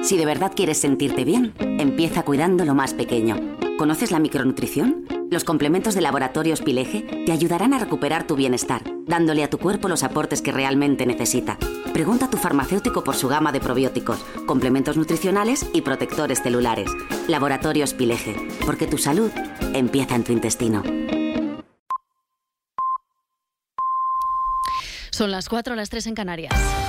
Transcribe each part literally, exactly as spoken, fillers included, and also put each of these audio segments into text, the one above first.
Si de verdad quieres sentirte bien, empieza cuidando lo más pequeño. ¿Conoces la micronutrición? Los complementos de Laboratorios Pileje te ayudarán a recuperar tu bienestar, dándole a tu cuerpo los aportes que realmente necesita. Pregunta a tu farmacéutico por su gama de probióticos, complementos nutricionales y protectores celulares. Laboratorios Pileje, porque tu salud empieza en tu intestino. Son las cuatro, las tres en Canarias.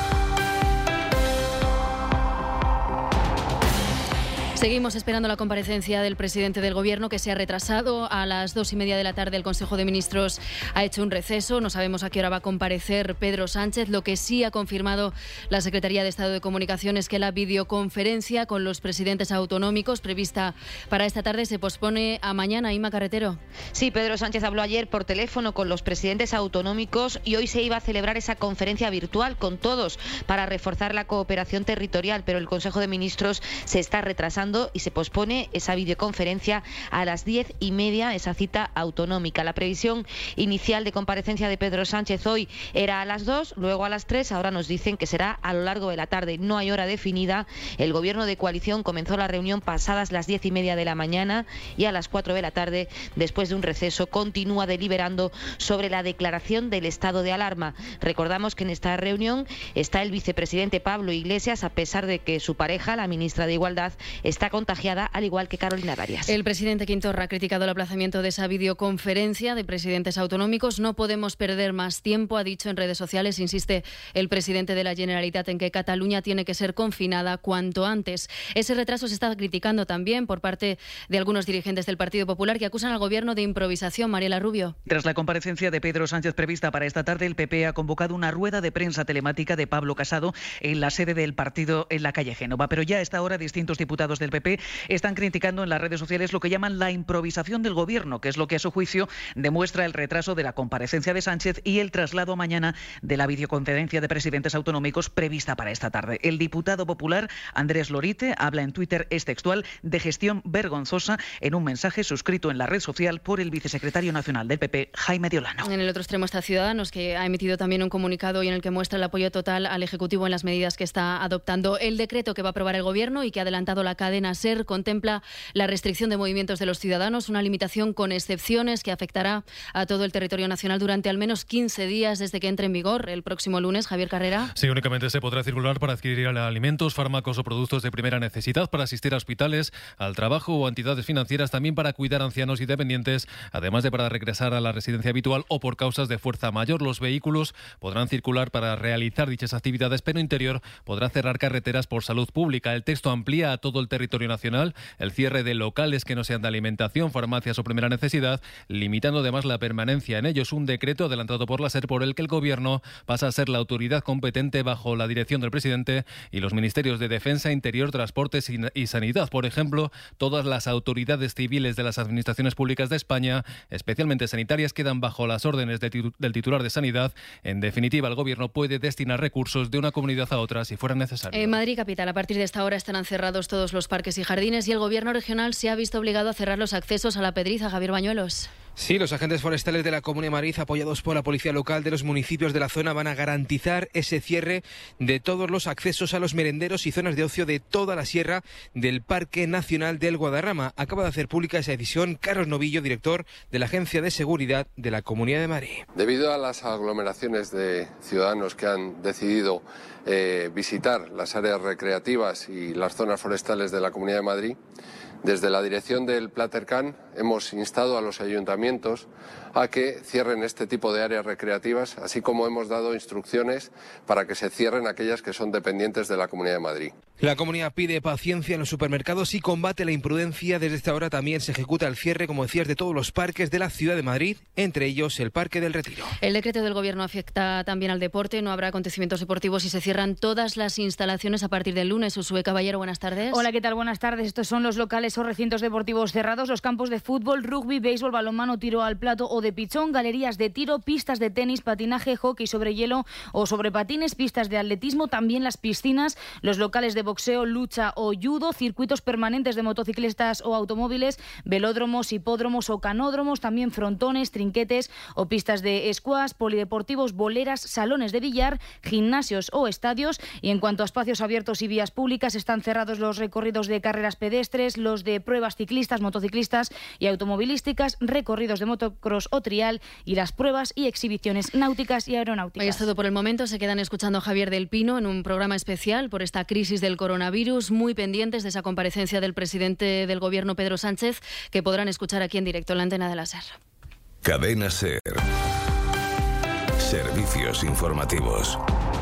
Seguimos esperando la comparecencia del presidente del Gobierno, que se ha retrasado. A las dos y media de la tarde el Consejo de Ministros ha hecho un receso. No sabemos a qué hora va a comparecer Pedro Sánchez. Lo que sí ha confirmado la Secretaría de Estado de Comunicación es que la videoconferencia con los presidentes autonómicos prevista para esta tarde se pospone a mañana. Inma Carretero. Sí, Pedro Sánchez habló ayer por teléfono con los presidentes autonómicos y hoy se iba a celebrar esa conferencia virtual con todos para reforzar la cooperación territorial, pero el Consejo de Ministros se está retrasando y se pospone esa videoconferencia a las diez y media, esa cita autonómica. La previsión inicial de comparecencia de Pedro Sánchez hoy era a las dos, luego a las tres, ahora nos dicen que será a lo largo de la tarde. No hay hora definida. El Gobierno de coalición comenzó la reunión pasadas las diez y media de la mañana y a las cuatro de la tarde, después de un receso, continúa deliberando sobre la declaración del estado de alarma. Recordamos que en esta reunión está el vicepresidente Pablo Iglesias, a pesar de que su pareja, la ministra de Igualdad, está contagiada, al igual que Carolina Darias. El presidente Quintorra ha criticado el aplazamiento de esa videoconferencia de presidentes autonómicos. No podemos perder más tiempo, ha dicho en redes sociales. Insiste el presidente de la Generalitat en que Cataluña tiene que ser confinada cuanto antes. Ese retraso se está criticando también por parte de algunos dirigentes del Partido Popular, que acusan al Gobierno de improvisación. Mariela Rubio. Tras la comparecencia de Pedro Sánchez prevista para esta tarde, el P P ha convocado una rueda de prensa telemática de Pablo Casado en la sede del partido en la calle Génova. Pero ya a esta hora distintos diputados del P P están criticando en las redes sociales lo que llaman la improvisación del Gobierno, que es lo que a su juicio demuestra el retraso de la comparecencia de Sánchez y el traslado mañana de la videoconferencia de presidentes autonómicos prevista para esta tarde. El diputado popular Andrés Lorite habla en Twitter, es textual, de gestión vergonzosa en un mensaje suscrito en la red social por el vicesecretario nacional del P P, Jaime de Olano. En el otro extremo está Ciudadanos, que ha emitido también un comunicado y en el que muestra el apoyo total al Ejecutivo en las medidas que está adoptando. El decreto que va a aprobar el Gobierno y que ha adelantado la cadena SER contempla la restricción de movimientos de los ciudadanos, una limitación con excepciones que afectará a todo el territorio nacional durante al menos quince días desde que entre en vigor el próximo lunes. Javier Carrera. Sí, únicamente se podrá circular para adquirir alimentos, fármacos o productos de primera necesidad, para asistir a hospitales, al trabajo o a entidades financieras, también para cuidar a ancianos y dependientes, además de para regresar a la residencia habitual o por causas de fuerza mayor. Los vehículos podrán circular para realizar dichas actividades, pero Interior podrá cerrar carreteras por salud pública. El texto amplía a todo el territorio nacional el cierre de locales que no sean de alimentación, farmacias o primera necesidad, limitando además la permanencia en ellos. Un decreto adelantado por la SER por el que el Gobierno pasa a ser la autoridad competente bajo la dirección del presidente y los ministerios de Defensa, Interior, Transportes y Sanidad. Por ejemplo, todas las autoridades civiles de las administraciones públicas de España, especialmente sanitarias, quedan bajo las órdenes de titu- del titular de Sanidad. En definitiva, el Gobierno puede destinar recursos de una comunidad a otra si fuera necesario. En Madrid capital, a partir de esta hora estarán cerrados todos los parques y jardines y el Gobierno regional se ha visto obligado a cerrar los accesos a la Pedriza. Javier Bañuelos. Sí, los agentes forestales de la Comunidad de Madrid, apoyados por la Policía Local de los municipios de la zona, van a garantizar ese cierre de todos los accesos a los merenderos y zonas de ocio de toda la sierra del Parque Nacional del Guadarrama. Acaba de hacer pública esa decisión Carlos Novillo, director de la Agencia de Seguridad de la Comunidad de Madrid. Debido a las aglomeraciones de ciudadanos que han decidido eh, visitar las áreas recreativas y las zonas forestales de la Comunidad de Madrid, desde la dirección del Platercan hemos instado a los ayuntamientos a que cierren este tipo de áreas recreativas, así como hemos dado instrucciones para que se cierren aquellas que son dependientes de la Comunidad de Madrid. La comunidad pide paciencia en los supermercados y combate la imprudencia. Desde esta hora también se ejecuta el cierre, como decías, de todos los parques de la ciudad de Madrid, entre ellos el Parque del Retiro. El decreto del Gobierno afecta también al deporte. No habrá acontecimientos deportivos y se cierran todas las instalaciones a partir del lunes. Usue Caballero, buenas tardes. Hola, ¿qué tal? Buenas tardes. Estos son los locales o recintos deportivos cerrados, los campos de fútbol, rugby, béisbol, balonmano, tiro al plato o de pichón, galerías de tiro, pistas de tenis, patinaje, hockey sobre hielo o sobre patines, pistas de atletismo, también las piscinas, los locales de boxeo, lucha o judo, circuitos permanentes de motociclistas o automóviles, velódromos, hipódromos o canódromos, también frontones, trinquetes o pistas de squash, polideportivos, boleras, salones de billar, gimnasios o estadios. Y en cuanto a espacios abiertos y vías públicas, están cerrados los recorridos de carreras pedestres, los de pruebas ciclistas, motociclistas y automovilísticas, recorridos de motocross o trial y las pruebas y exhibiciones náuticas y aeronáuticas. Es todo por el momento. Se quedan escuchando a Javier del Pino en un programa especial por esta crisis del coronavirus, muy pendientes de esa comparecencia del presidente del Gobierno, Pedro Sánchez, que podrán escuchar aquí en directo en la antena de la SER. Cadena SER. Servicios informativos.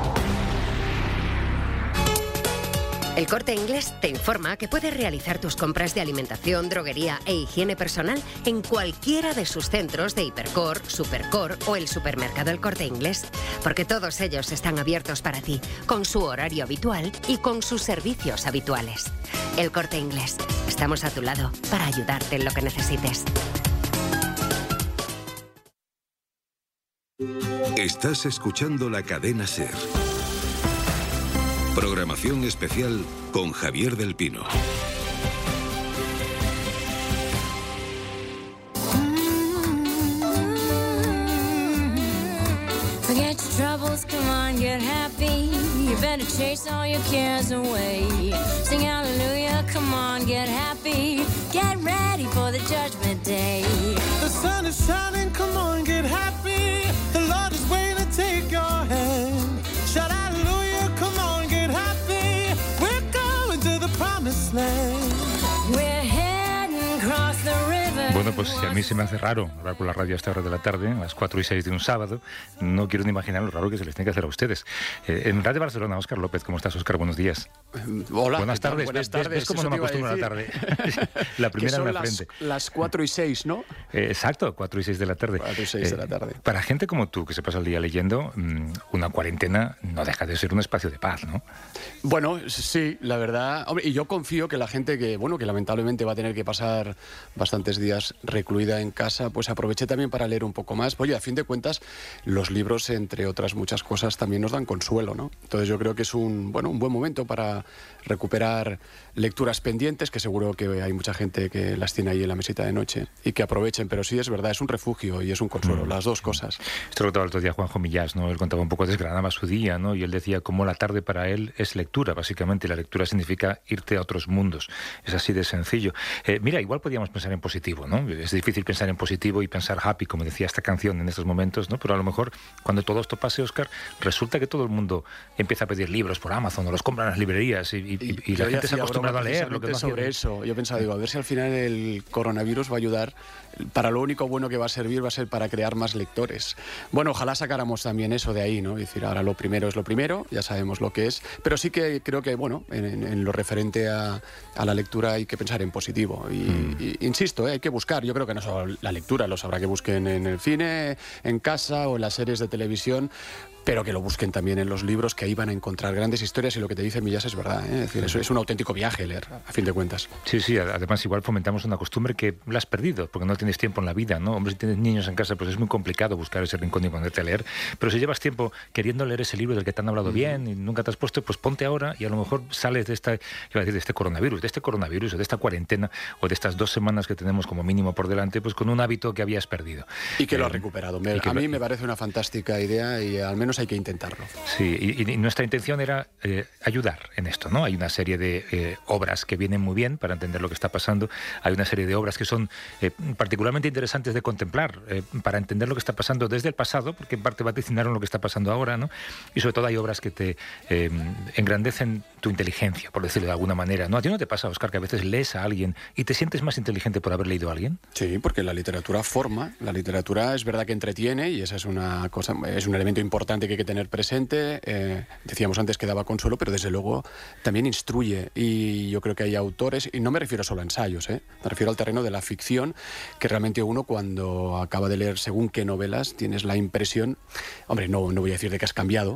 El Corte Inglés te informa que puedes realizar tus compras de alimentación, droguería e higiene personal en cualquiera de sus centros de Hipercor, Supercor o el supermercado El Corte Inglés, porque todos ellos están abiertos para ti, con su horario habitual y con sus servicios habituales. El Corte Inglés. Estamos a tu lado para ayudarte en lo que necesites. Estás escuchando la cadena SER. Programación especial con Javier del Pino. Forget your troubles, come on, get happy. You better chase all your cares away. Sing hallelujah, come on, get happy. Get ready for the judgment day. The sun is shining, come on, get happy. The Lord is waiting to take your hand. Shout hallelujah, come on, get happy. We're going to the promised land. We're heading across the river. Bueno, pues si a mí se me hace raro hablar por la radio a esta hora de la tarde, a las cuatro y seis de un sábado, no quiero ni imaginar lo raro que se les tiene que hacer a ustedes. Eh, en Radio Barcelona, Óscar López, ¿cómo estás, Óscar? Buenos días. Hola. Buenas tardes. Buenas ¿Ves, tardes. ¿Ves cómo no me acostumbro a la tarde? La primera en la las, frente. Las cuatro y seis, ¿no? Eh, exacto, cuatro y seis de la tarde. Cuatro y seis eh, de la tarde. Para gente como tú, que se pasa el día leyendo, una cuarentena no deja de ser un espacio de paz, ¿no? Bueno, sí, la verdad. Hombre, y yo confío que la gente que, bueno, que lamentablemente va a tener que pasar bastantes días recluida en casa, pues aproveche también para leer un poco más. Oye, a fin de cuentas, los libros, entre otras muchas cosas, también nos dan consuelo, ¿no? Entonces yo creo que es un, bueno, un buen momento para recuperar lecturas pendientes, que seguro que hay mucha gente que las tiene ahí en la mesita de noche, y que aprovechen. Pero sí, es verdad, es un refugio y es un consuelo, mm. las dos cosas. Esto lo contaba el otro día Juanjo Millás, ¿no? Él contaba un poco, desgranaba su día, ¿no? Y él decía cómo la tarde para él es lectura, básicamente. Y la lectura significa irte a otros mundos. Es así de sencillo. Eh, mira, igual podríamos pensar en positivo, ¿no? Es difícil pensar en positivo y pensar happy, como decía esta canción en estos momentos, ¿no? Pero a lo mejor cuando todo esto pase, Óscar, resulta que todo el mundo empieza a pedir libros por Amazon o los compran en las librerías y, y, y, y la gente se ha acostumbrado a leer. Lo que no sobre eso, yo pensaba, digo, a ver si al final el coronavirus va a ayudar. Para lo único bueno que va a servir va a ser para crear más lectores. Bueno, ojalá sacáramos también eso de ahí, ¿no? Es decir, ahora lo primero es lo primero, ya sabemos lo que es, pero sí que creo que, bueno, en, en, en lo referente a, a la lectura hay que pensar en positivo. Y, mm. y insisto, ¿eh? hay que buscar, yo creo que no solo la lectura, los habrá que busquen en el cine, en casa o en las series de televisión, pero que lo busquen también en los libros, que ahí van a encontrar grandes historias, y lo que te dice Millás es verdad, ¿eh? Es decir, eso es un auténtico viaje leer, a fin de cuentas. Sí, sí, además igual fomentamos una costumbre que la has perdido, porque no tienes tiempo en la vida, ¿no? Hombre, si tienes niños en casa, pues es muy complicado buscar ese rincón y ponerte a leer, pero si llevas tiempo queriendo leer ese libro del que te han hablado mm. bien y nunca te has puesto, pues ponte ahora y a lo mejor sales de esta, iba a decir, de este coronavirus, de este coronavirus o de esta cuarentena o de estas dos semanas que tenemos como mínimo por delante, pues con un hábito que habías perdido. Y que eh, lo has recuperado. Me, a mí lo... me parece una fantástica idea y al menos hay que intentarlo. Sí, y, y nuestra intención era eh, ayudar en esto, ¿no? Hay una serie de eh, obras que vienen muy bien para entender lo que está pasando. Hay una serie de obras que son eh, particularmente interesantes de contemplar eh, para entender lo que está pasando desde el pasado, porque en parte vaticinaron lo que está pasando ahora, ¿no? Y sobre todo hay obras que te eh, engrandecen tu inteligencia, por decirlo de alguna manera, ¿no? ¿A ti no te pasa, Óscar, que a veces lees a alguien y te sientes más inteligente por haber leído a alguien? Sí, porque la literatura forma, la literatura es verdad que entretiene y esa es una cosa, es un elemento importante que hay que tener presente. Eh, decíamos antes que daba consuelo, pero desde luego también instruye, y yo creo que hay autores, y no me refiero solo a ensayos, ¿eh? me refiero al terreno de la ficción, que realmente uno cuando acaba de leer según qué novelas tienes la impresión, hombre, no, no voy a decir de que has cambiado,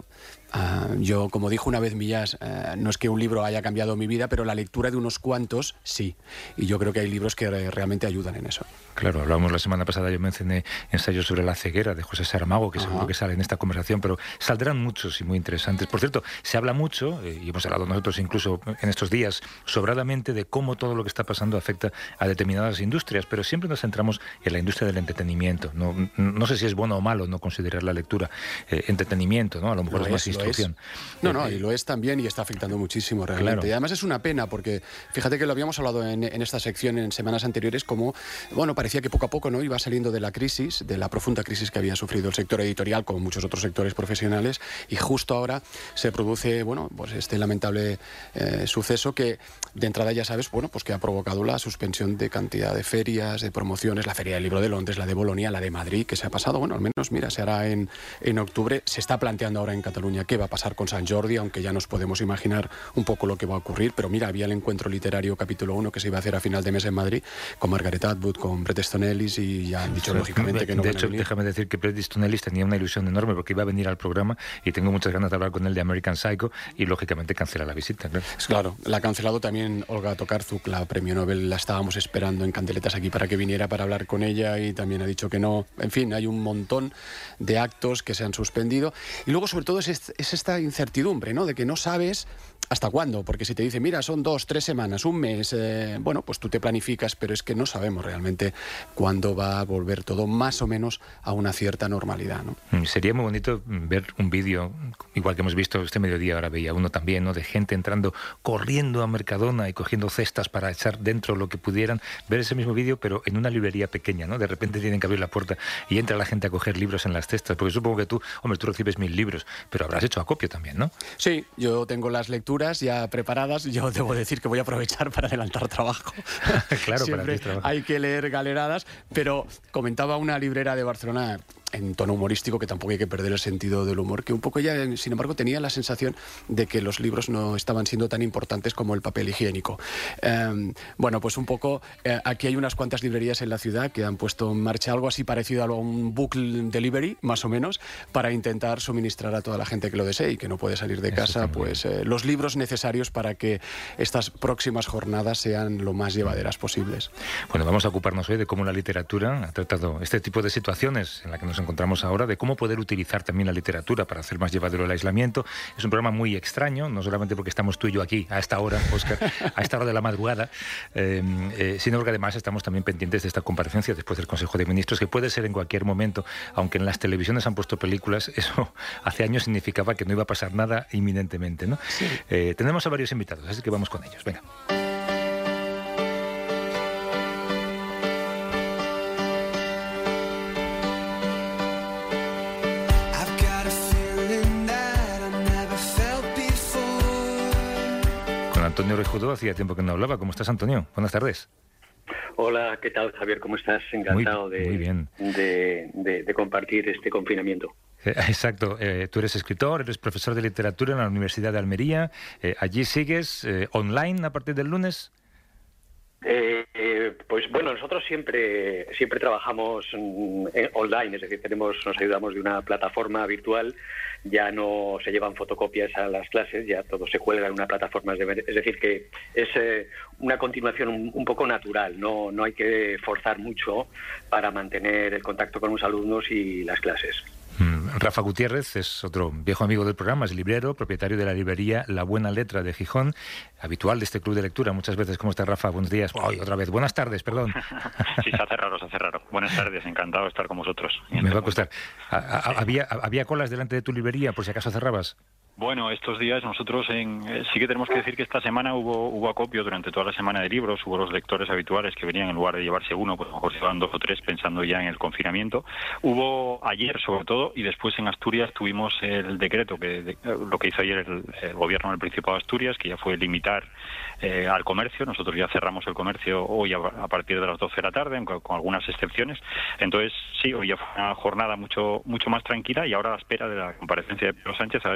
Uh, yo, como dijo una vez Millás, uh, no es que un libro haya cambiado mi vida, pero la lectura de unos cuantos sí. Y yo creo que hay libros que re- realmente ayudan en eso. Claro, hablábamos la semana pasada, yo mencioné ensayos sobre la ceguera de José Saramago, que Ajá. seguro que sale en esta conversación, pero saldrán muchos y muy interesantes. Por cierto, se habla mucho, eh, y hemos hablado nosotros incluso en estos días, sobradamente de cómo todo lo que está pasando afecta a determinadas industrias, pero siempre nos centramos en la industria del entretenimiento. No, no sé si es bueno o malo no considerar la lectura eh, entretenimiento, ¿no? A lo mejor lo es, es más instrucción. Es. No, no, y lo es también y está afectando muchísimo realmente. Claro. Y además es una pena porque fíjate que lo habíamos hablado en, en esta sección en semanas anteriores, como, bueno, parecía que poco a poco no iba saliendo de la crisis, de la profunda crisis que había sufrido el sector editorial, como muchos otros sectores profesionales, y justo ahora se produce, bueno, pues este lamentable eh, suceso que de entrada ya sabes, bueno, pues que ha provocado la suspensión de cantidad de ferias, de promociones, la Feria del Libro de Londres, la de Bolonia, la de Madrid, que se ha pasado, bueno, al menos, mira, se hará en, en octubre. Se está planteando ahora en Cataluña qué va a pasar con Sant Jordi, aunque ya nos podemos imaginar un poco lo que va a ocurrir, pero mira, había el encuentro literario capítulo uno que se iba a hacer a final de mes en Madrid, con Margaret Atwood, con Bret Easton Ellis, y ya han dicho sí, lógicamente que no de van hecho, a venir. Déjame decir que Bret Easton Ellis tenía una ilusión enorme porque iba a venir al programa y tengo muchas ganas de hablar con él de American Psycho y lógicamente cancela la visita. Claro, claro, la ha cancelado también Olga Tokarczuk, la premio Nobel, la estábamos esperando en Candeletas aquí para que viniera para hablar con ella y también ha dicho que no. En fin, hay un montón de actos que se han suspendido y luego sobre todo es, es esta incertidumbre, ¿no? De que no sabes hasta cuándo, porque si te dicen, mira, son dos, tres semanas, un mes, eh, bueno, pues tú te planificas, pero es que no sabemos realmente cuándo va a volver todo más o menos a una cierta normalidad, ¿no? Sería muy bonito ver un vídeo, igual que hemos visto este mediodía, ahora veía uno también, ¿no? De gente entrando, corriendo a Mercadona y cogiendo cestas para echar dentro lo que pudieran, ver ese mismo vídeo, pero en una librería pequeña, ¿no? De repente tienen que abrir la puerta y entra la gente a coger libros en las cestas, porque supongo que tú, hombre, tú recibes mil libros, pero habrás hecho acopio también, ¿no? Sí, yo tengo las lecturas ya preparadas, yo debo decir que voy a aprovechar para adelantar trabajo. Claro, siempre para ti trabajo. Hay que leer galeradas, pero comentaba una librera de Barcelona en tono humorístico, que tampoco hay que perder el sentido del humor, que un poco ya, sin embargo, tenía la sensación de que los libros no estaban siendo tan importantes como el papel higiénico. Eh, bueno, pues un poco, eh, aquí hay unas cuantas librerías en la ciudad que han puesto en marcha algo así parecido a un book delivery, más o menos, para intentar suministrar a toda la gente que lo desee y que no puede salir de casa, pues eh, los libros necesarios para que estas próximas jornadas sean lo más llevaderas posibles. Bueno, vamos a ocuparnos hoy de cómo la literatura ha tratado este tipo de situaciones en la que nos encontramos ahora, de cómo poder utilizar también la literatura para hacer más llevadero el aislamiento. Es un programa muy extraño, no solamente porque estamos tú y yo aquí a esta hora, Óscar, a esta hora de la madrugada, eh, eh, sino porque además estamos también pendientes de esta comparecencia después del Consejo de Ministros, que puede ser en cualquier momento, aunque en las televisiones han puesto películas, eso hace años significaba que no iba a pasar nada inminentemente, ¿no? Sí. Eh, tenemos a varios invitados, así que vamos con ellos. Venga. Antonio Orejudo, hacía tiempo que no hablaba. ¿Cómo estás, Antonio? Buenas tardes. Hola, ¿qué tal, Javier? ¿Cómo estás? Encantado muy, muy bien. de, de, de, de compartir este confinamiento. Eh, exacto. Eh, tú eres escritor, eres profesor de literatura en la Universidad de Almería. Eh, ¿Allí sigues eh, online a partir del lunes? Eh, eh, pues bueno, nosotros siempre siempre trabajamos mm, online, es decir, tenemos nos ayudamos de una plataforma virtual, ya no se llevan fotocopias a las clases, ya todo se cuelga en una plataforma, es decir, que es eh, una continuación un, un poco natural, no, no hay que forzar mucho para mantener el contacto con los alumnos y las clases. Rafa Gutiérrez es otro viejo amigo del programa, es librero, propietario de la librería La Buena Letra de Gijón, habitual de este club de lectura muchas veces. ¿Cómo está, Rafa? Buenos días. ¡Ay, otra vez! Buenas tardes, perdón. Sí, se hace raro, se hace raro. Buenas tardes, encantado de estar con vosotros. Me va a costar. ¿Había, ¿Había colas delante de tu librería por si acaso cerrabas? Bueno, estos días nosotros en, eh, sí que tenemos que decir que esta semana hubo hubo acopio durante toda la semana de libros, hubo los lectores habituales que venían en lugar de llevarse uno, pues a lo mejor se llevaban dos o tres pensando ya en el confinamiento. Hubo ayer sobre todo y después en Asturias tuvimos el decreto, que de, lo que hizo ayer el, el gobierno del Principado de Asturias, que ya fue limitar eh, al comercio. Nosotros ya cerramos el comercio hoy a, a partir de las doce de la tarde, con, con algunas excepciones. Entonces sí, hoy ya fue una jornada mucho mucho más tranquila y ahora a la espera de la comparecencia de Pedro Sánchez a ver, a ver lo que va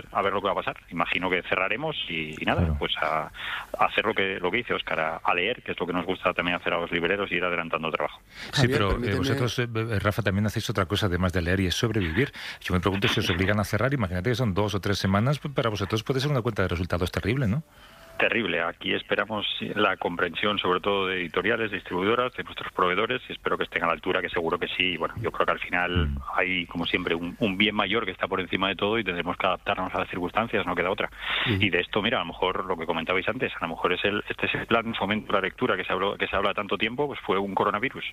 va a pasar. Imagino que cerraremos y, y nada, claro. pues a, a hacer lo que lo que dice Óscar, a, a leer, que es lo que nos gusta también hacer a los libreros y ir adelantando trabajo. Sí, Javier, pero permíteme... vosotros, eh, Rafa, también hacéis otra cosa además de leer y es sobrevivir. Yo me pregunto si os obligan a cerrar, imagínate que son dos o tres semanas, para vosotros puede ser una cuenta de resultados terrible, ¿no? Terrible. Aquí esperamos la comprensión, sobre todo de editoriales, distribuidoras, de nuestros proveedores, y espero que estén a la altura, que seguro que sí. Y bueno, yo creo que al final mm. hay, como siempre, un, un bien mayor que está por encima de todo y tendremos que adaptarnos a las circunstancias, no queda otra. Mm. Y de esto, mira, a lo mejor lo que comentabais antes, a lo mejor es el este es el plan fomento la lectura que se habló, que se habla tanto tiempo, pues fue un coronavirus.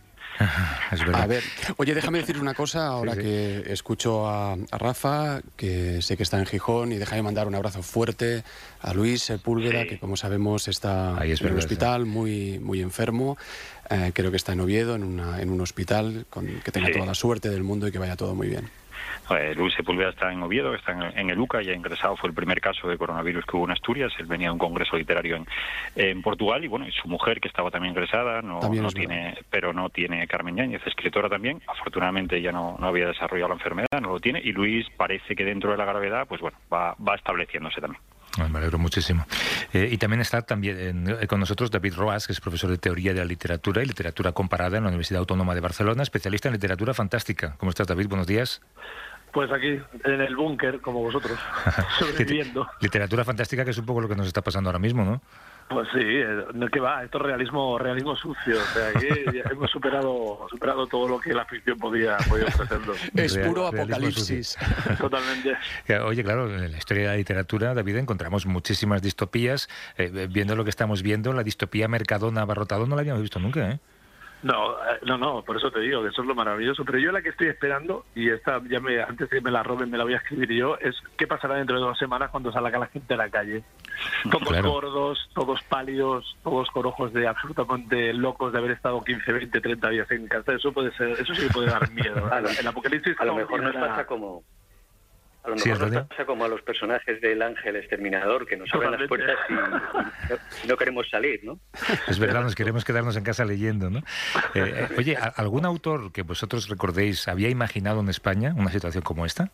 Es verdad. A ver, oye, déjame decir una cosa ahora sí, sí. que escucho a, a Rafa, que sé que está en Gijón, y déjame mandar un abrazo fuerte a Luis Sepúlveda, sí. que como sabemos está es en el hospital, sí. muy, muy enfermo. Eh, creo que está en Oviedo, en, una, en un hospital, con, que tenga sí. toda la suerte del mundo y que vaya todo muy bien. Eh, Luis Sepúlveda está en Oviedo, está en, en el U C A, ya ingresado, fue el primer caso de coronavirus que hubo en Asturias. Él venía de un congreso literario en, en Portugal, y bueno, y su mujer, que estaba también ingresada, no, también no tiene, pero no tiene, Carmen Yáñez, escritora también, afortunadamente ya no, no había desarrollado la enfermedad, no lo tiene, y Luis parece que dentro de la gravedad, pues bueno, va, va estableciéndose también. Me alegro muchísimo. Eh, y también está también eh, con nosotros David Roas, que es profesor de Teoría de la Literatura y Literatura Comparada en la Universidad Autónoma de Barcelona, especialista en literatura fantástica. ¿Cómo estás, David? Buenos días. Pues aquí, en el búnker, como vosotros, sobreviviendo. Literatura fantástica, que es un poco lo que nos está pasando ahora mismo, ¿no? Pues sí, ¿qué va? Esto es realismo, realismo sucio. O sea, aquí hemos superado, superado todo lo que la ficción podía, podía ofrecernos. Es puro Real, apocalipsis. Totalmente. Oye, claro, en la historia de la literatura, David, encontramos muchísimas distopías. Eh, viendo lo que estamos viendo, la distopía Mercadona-Abarrotado no la habíamos visto nunca, ¿eh? No, no, no, por eso te digo que eso es lo maravilloso. Pero yo la que estoy esperando, y esta ya me, antes de que me la roben me la voy a escribir yo, es qué pasará dentro de dos semanas cuando salga la gente a la calle. Todos claro. gordos, todos pálidos, todos con ojos de absolutamente locos de haber estado quince, veinte, treinta días en casa. Eso puede ser, eso sí puede dar miedo. A lo, el apocalipsis a lo mejor nos pasa como... A lo mejor sí, nos pasa como a los personajes del Ángel Exterminador, que nos abren las puertas y, y, no, y no queremos salir, ¿no? Es verdad, nos queremos quedarnos en casa leyendo, ¿no? Eh, oye, ¿algún autor que vosotros recordéis había imaginado en España una situación como esta?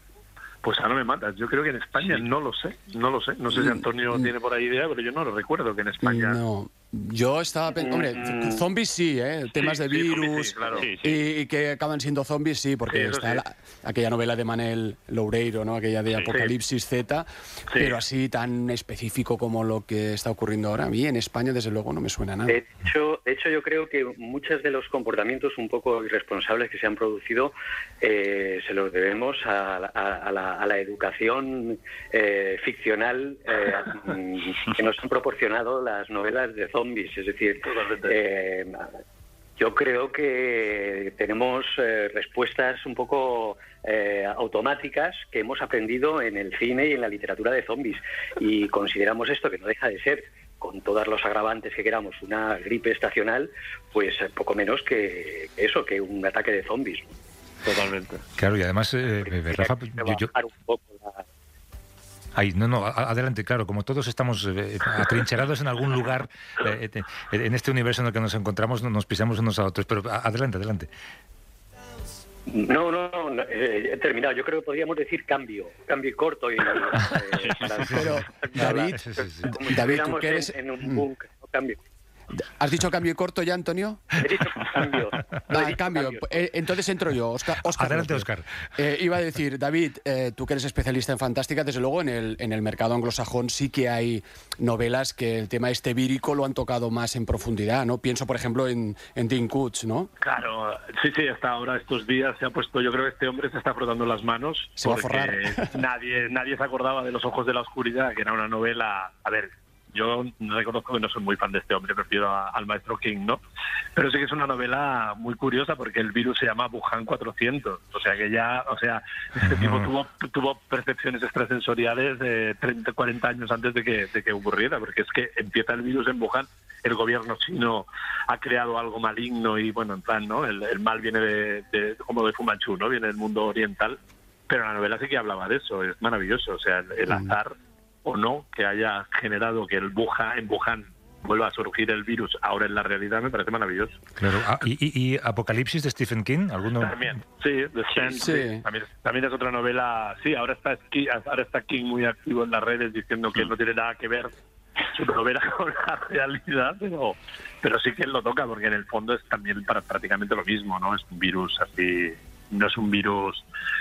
Pues ahora me matas. Yo creo que en España sí. no lo sé, no lo sé. No sé si Antonio mm. tiene por ahí idea, pero yo no lo recuerdo que en España... No. Yo estaba pensando, hombre, mm. zombies sí, ¿eh? Temas sí, de virus sí, sí, claro. y, y que acaban siendo zombies, sí, porque sí, está sí. La, aquella novela de Manel Loureiro, ¿no? Aquella de sí, Apocalipsis sí. Z, sí. pero así tan específico como lo que está ocurriendo ahora. A mí en España, desde luego, no me suena nada. De hecho, de hecho yo creo que muchos de los comportamientos un poco irresponsables que se han producido eh, se los debemos a, a, a, la, a la educación eh, ficcional eh, que nos han proporcionado las novelas de zombies, es decir, eh, yo creo que tenemos eh, respuestas un poco eh, automáticas que hemos aprendido en el cine y en la literatura de zombies, y consideramos esto, que no deja de ser, con todos los agravantes que queramos, una gripe estacional, pues poco menos que eso, que un ataque de zombies. Totalmente. Claro, y además, eh, Rafa, yo... yo... un poco la... Ay, no, no, adelante, claro, como todos estamos eh, atrincherados en algún lugar, eh, eh, en este universo en el que nos encontramos, nos pisamos unos a otros, pero adelante, adelante. No, no, no eh, he terminado. Yo creo que podríamos decir cambio, cambio corto. Y, eh, para, pero, David, sí, sí, sí. Como David, ¿tú qué eres? En, en un búnker, no cambio. ¿Has dicho cambio y corto ya, Antonio? He dicho cambio. No, ah, cambio. cambio. Eh, entonces entro yo, Oscar. Oscar Adelante, Oscar. Eh, iba a decir, David, eh, tú que eres especialista en fantástica, desde luego en el, en el mercado anglosajón sí que hay novelas que el tema este vírico lo han tocado más en profundidad, ¿no? Pienso, por ejemplo, en, en Dean Koontz, ¿no? Claro, sí, sí, hasta ahora, estos días se ha puesto, yo creo que este hombre se está frotando las manos. Se va a forrar. Nadie, nadie se acordaba de Los ojos de la oscuridad, que era una novela, a ver... Yo reconozco que no soy muy fan de este hombre, prefiero a, al maestro King, ¿no? Pero sí que es una novela muy curiosa porque el virus se llama Wuhan cuatrocientos. O sea que ya, o sea, este tipo tuvo, tuvo percepciones extrasensoriales de treinta, cuarenta años antes de que, de que ocurriera, porque es que empieza el virus en Wuhan, el gobierno chino ha creado algo maligno y, bueno, en plan, ¿no? El, el mal viene de, de, como de Fu Manchu, ¿no? Viene del mundo oriental, pero la novela sí que hablaba de eso, es maravilloso, o sea, el, el azar... o no, que haya generado que el Wuhan, en Wuhan vuelva a surgir el virus ahora en la realidad me parece maravilloso. Claro. Ah, y, y, y Apocalipsis de Stephen King, ¿alguno? También, sí, The Stand, sí. Sí. También, también es otra novela. Sí, ahora está ahora está King muy activo en las redes diciendo que no tiene nada que ver su novela con la realidad, pero pero sí que él lo toca porque en el fondo es también para prácticamente lo mismo, ¿no? Es un virus así, no es un virus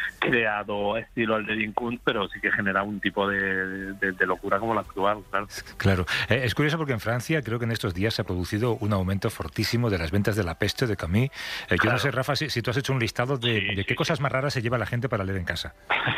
creado estilo al de Dean Koontz, pero sí que genera un tipo de, de, de locura como la actual, claro. Claro. Eh, es curioso porque en Francia creo que en estos días se ha producido un aumento fortísimo de las ventas de La Peste de Camus. Eh, claro. Yo no sé, Rafa, si, si tú has hecho un listado de, sí, de qué sí, cosas sí. más raras se lleva la gente para leer en casa.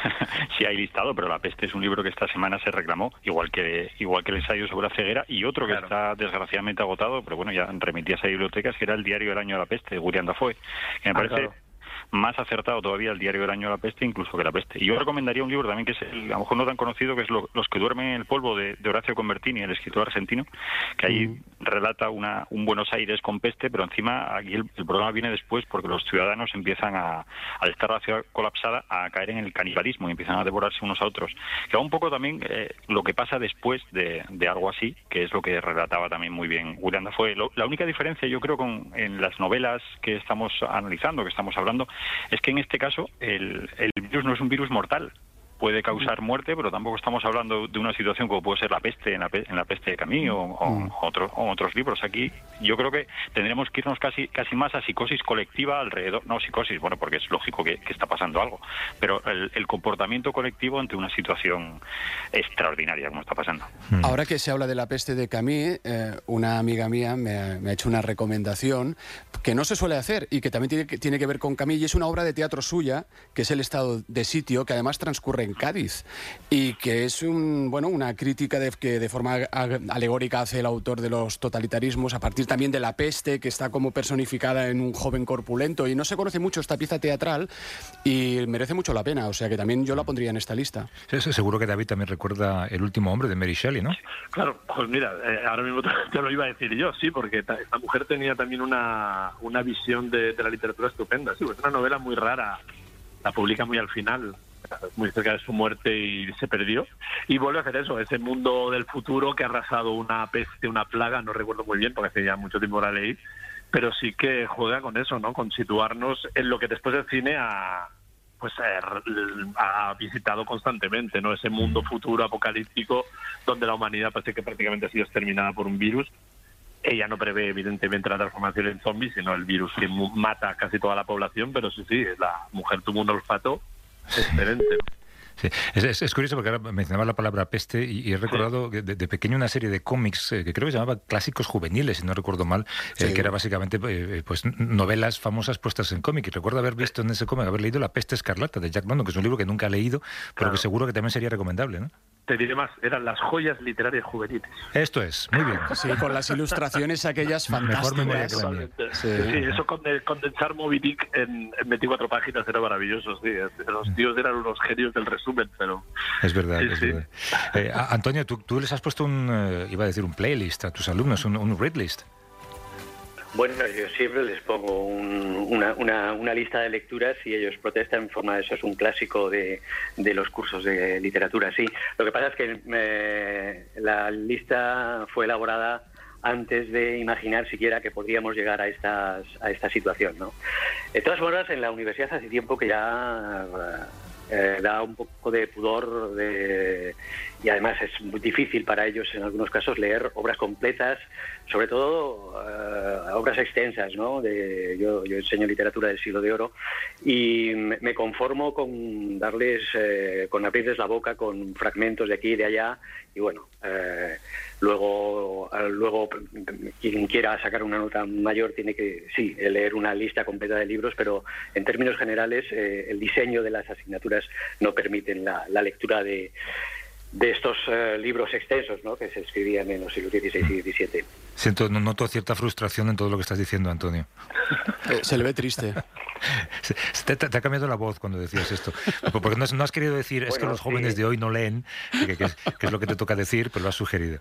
Sí hay listado, pero La Peste es un libro que esta semana se reclamó, igual que igual que el ensayo sobre la ceguera, y otro que claro. está desgraciadamente agotado, pero bueno, ya remitías a bibliotecas, que era El diario del año de la peste, de William Dafoe, que me ah, parece... Claro. más acertado todavía el diario del año de la peste incluso que La Peste. Y yo recomendaría un libro también que es el, a lo mejor no tan conocido, que es lo, Los que duermen en el polvo, de, de Horacio Convertini, el escritor argentino, que ahí mm. relata una, un Buenos Aires con peste, pero encima aquí el, el problema viene después porque los ciudadanos empiezan a, al estar la ciudad colapsada, a caer en el canibalismo y empiezan a devorarse unos a otros. Que va un poco también eh, lo que pasa después de, de algo así, que es lo que relataba también muy bien William Dafoe. Lo, la única diferencia, yo creo, con en las novelas que estamos analizando, que estamos hablando, es que en este caso el, el virus no es un virus mortal. Puede causar muerte, pero tampoco estamos hablando de una situación como puede ser la peste en la, pe en la peste de Camus o, o, mm. otro, o otros libros. Aquí yo creo que tendremos que irnos casi casi más a psicosis colectiva alrededor. No psicosis, bueno, porque es lógico que, que está pasando algo, pero el, el comportamiento colectivo ante una situación extraordinaria como está pasando. Mm. Ahora que se habla de la peste de Camus, eh, una amiga mía me, me ha hecho una recomendación que no se suele hacer y que también tiene que, tiene que ver con Camus, y es una obra de teatro suya, que es El estado de sitio, que además transcurre en Cádiz y que es un bueno una crítica de, que de forma alegórica hace el autor de los totalitarismos a partir también de la peste, que está como personificada en un joven corpulento, y no se conoce mucho esta pieza teatral y merece mucho la pena, o sea que también yo la pondría en esta lista. Sí, sí, seguro que David también recuerda El último hombre de Mary Shelley, ¿no? Claro, pues mira, eh, ahora mismo te, te lo iba a decir yo, sí, porque esta mujer tenía también una, una visión de, de la literatura estupenda, sí, es una novela muy rara, la publica muy al final, muy cerca de su muerte, y se perdió, y vuelve a hacer eso, ese mundo del futuro que ha arrasado una peste, una plaga, no recuerdo muy bien porque hace ya mucho tiempo la leí, pero sí que juega con eso, ¿no? Con situarnos en lo que después del cine ha, pues, ha visitado constantemente, ¿no? Ese mundo futuro apocalíptico donde la humanidad parece que prácticamente ha sido exterminada por un virus. Ella no prevé, evidentemente, la transformación en zombies, sino el virus que mata a casi toda la población, pero sí, sí, la mujer tuvo un olfato excelente. Sí. Es, es, es curioso porque ahora mencionaba la palabra peste y, y he recordado sí. de, de pequeño una serie de cómics eh, que creo que se llamaba Clásicos Juveniles, si no recuerdo mal, sí. eh, que era básicamente eh, pues novelas famosas puestas en cómic. Y recuerdo haber visto en ese cómic, haber leído La Peste Escarlata de Jack London, que es un libro que nunca he leído, pero claro. que seguro que también sería recomendable, ¿no? Te diré más, eran las joyas literarias juveniles. Esto es, muy bien. Sí, con las ilustraciones aquellas fantásticas. Mejor memoria que la mía. Sí, sí, eso de condensar Moby Dick en, en veinticuatro páginas era maravilloso, sí. Los tíos eran unos genios del resumen, pero... Es verdad, sí, es sí. verdad. Eh, Antonio, ¿tú, tú les has puesto un, eh, iba a decir un playlist a tus alumnos, un, un read list. Bueno, yo siempre les pongo un, una, una, una lista de lecturas y ellos protestan en forma de eso. Es un clásico de, de los cursos de literatura, sí. Lo que pasa es que eh, la lista fue elaborada antes de imaginar siquiera que podríamos llegar a, estas, a esta situación, ¿no? De todas formas, en la universidad hace tiempo que ya... Eh, da un poco de pudor de, y además es muy difícil para ellos en algunos casos leer obras completas, sobre todo eh, obras extensas, ¿no? De, yo, yo enseño literatura del siglo de oro y me, me conformo con darles, eh, con abrirles la boca con fragmentos de aquí y de allá, y bueno, eh, luego, luego quien quiera sacar una nota mayor tiene que, sí, leer una lista completa de libros, pero en términos generales eh, el diseño de las asignaturas no permiten la, la lectura de, de estos uh, libros extensos, ¿no?, que se escribían en los siglos dieciséis y diecisiete. Siento, noto cierta frustración en todo lo que estás diciendo, Antonio. Eh, se le ve triste. Te, te, te ha cambiado la voz cuando decías esto. Porque no has, no has querido decir, bueno, es que los jóvenes sí. de hoy no leen, que, que, es, que es lo que te toca decir, pero lo has sugerido.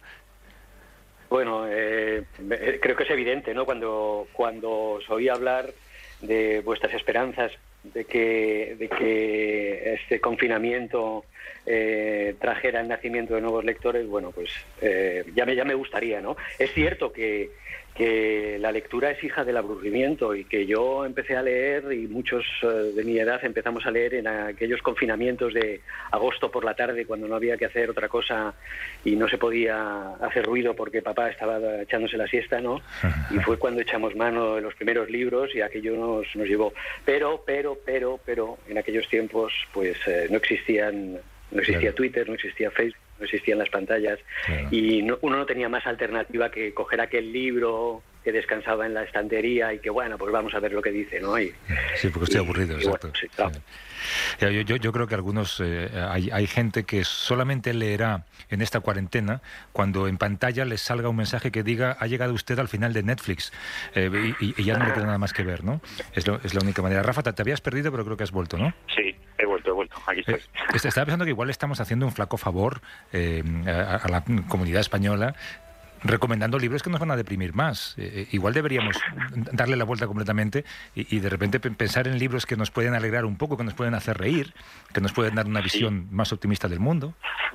Bueno, eh, creo que es evidente, ¿no?, cuando, cuando os oí hablar de vuestras esperanzas de que, de que este confinamiento eh, trajera el nacimiento de nuevos lectores, bueno, pues eh, ya, me, ya me gustaría, ¿no? Es cierto que, que la lectura es hija del aburrimiento y que yo empecé a leer y muchos eh, de mi edad empezamos a leer en aquellos confinamientos de agosto por la tarde cuando no había que hacer otra cosa y no se podía hacer ruido porque papá estaba echándose la siesta, ¿no? Y fue cuando echamos mano de los primeros libros y aquello nos, nos llevó. Pero, pero, pero, pero, en aquellos tiempos pues eh, no existían, no existía claro. Twitter, no existía Facebook, no existían las pantallas, claro. y no, uno no tenía más alternativa que coger aquel libro que descansaba en la estantería y que, bueno, pues vamos a ver lo que dice, ¿no? Y, sí, porque estoy y, aburrido, y, exacto. Bueno, sí, claro. Sí. Yo, yo, yo creo que algunos, eh, hay, hay gente que solamente leerá en esta cuarentena cuando en pantalla les salga un mensaje que diga ha llegado usted al final de Netflix eh, y, y ya no le queda nada más que ver, ¿no? Es, lo, es la única manera. Rafa, te, te habías perdido, pero creo que has vuelto, ¿no? Sí, he vuelto, he vuelto. Aquí estoy. Eh, estaba pensando que igual estamos haciendo un flaco favor eh, a, a la comunidad española recomendando libros que nos van a deprimir más. Eh, igual deberíamos darle la vuelta completamente y, y de repente pensar en libros que nos pueden alegrar un poco, que nos pueden hacer reír, que nos pueden dar una visión sí. más optimista del mundo.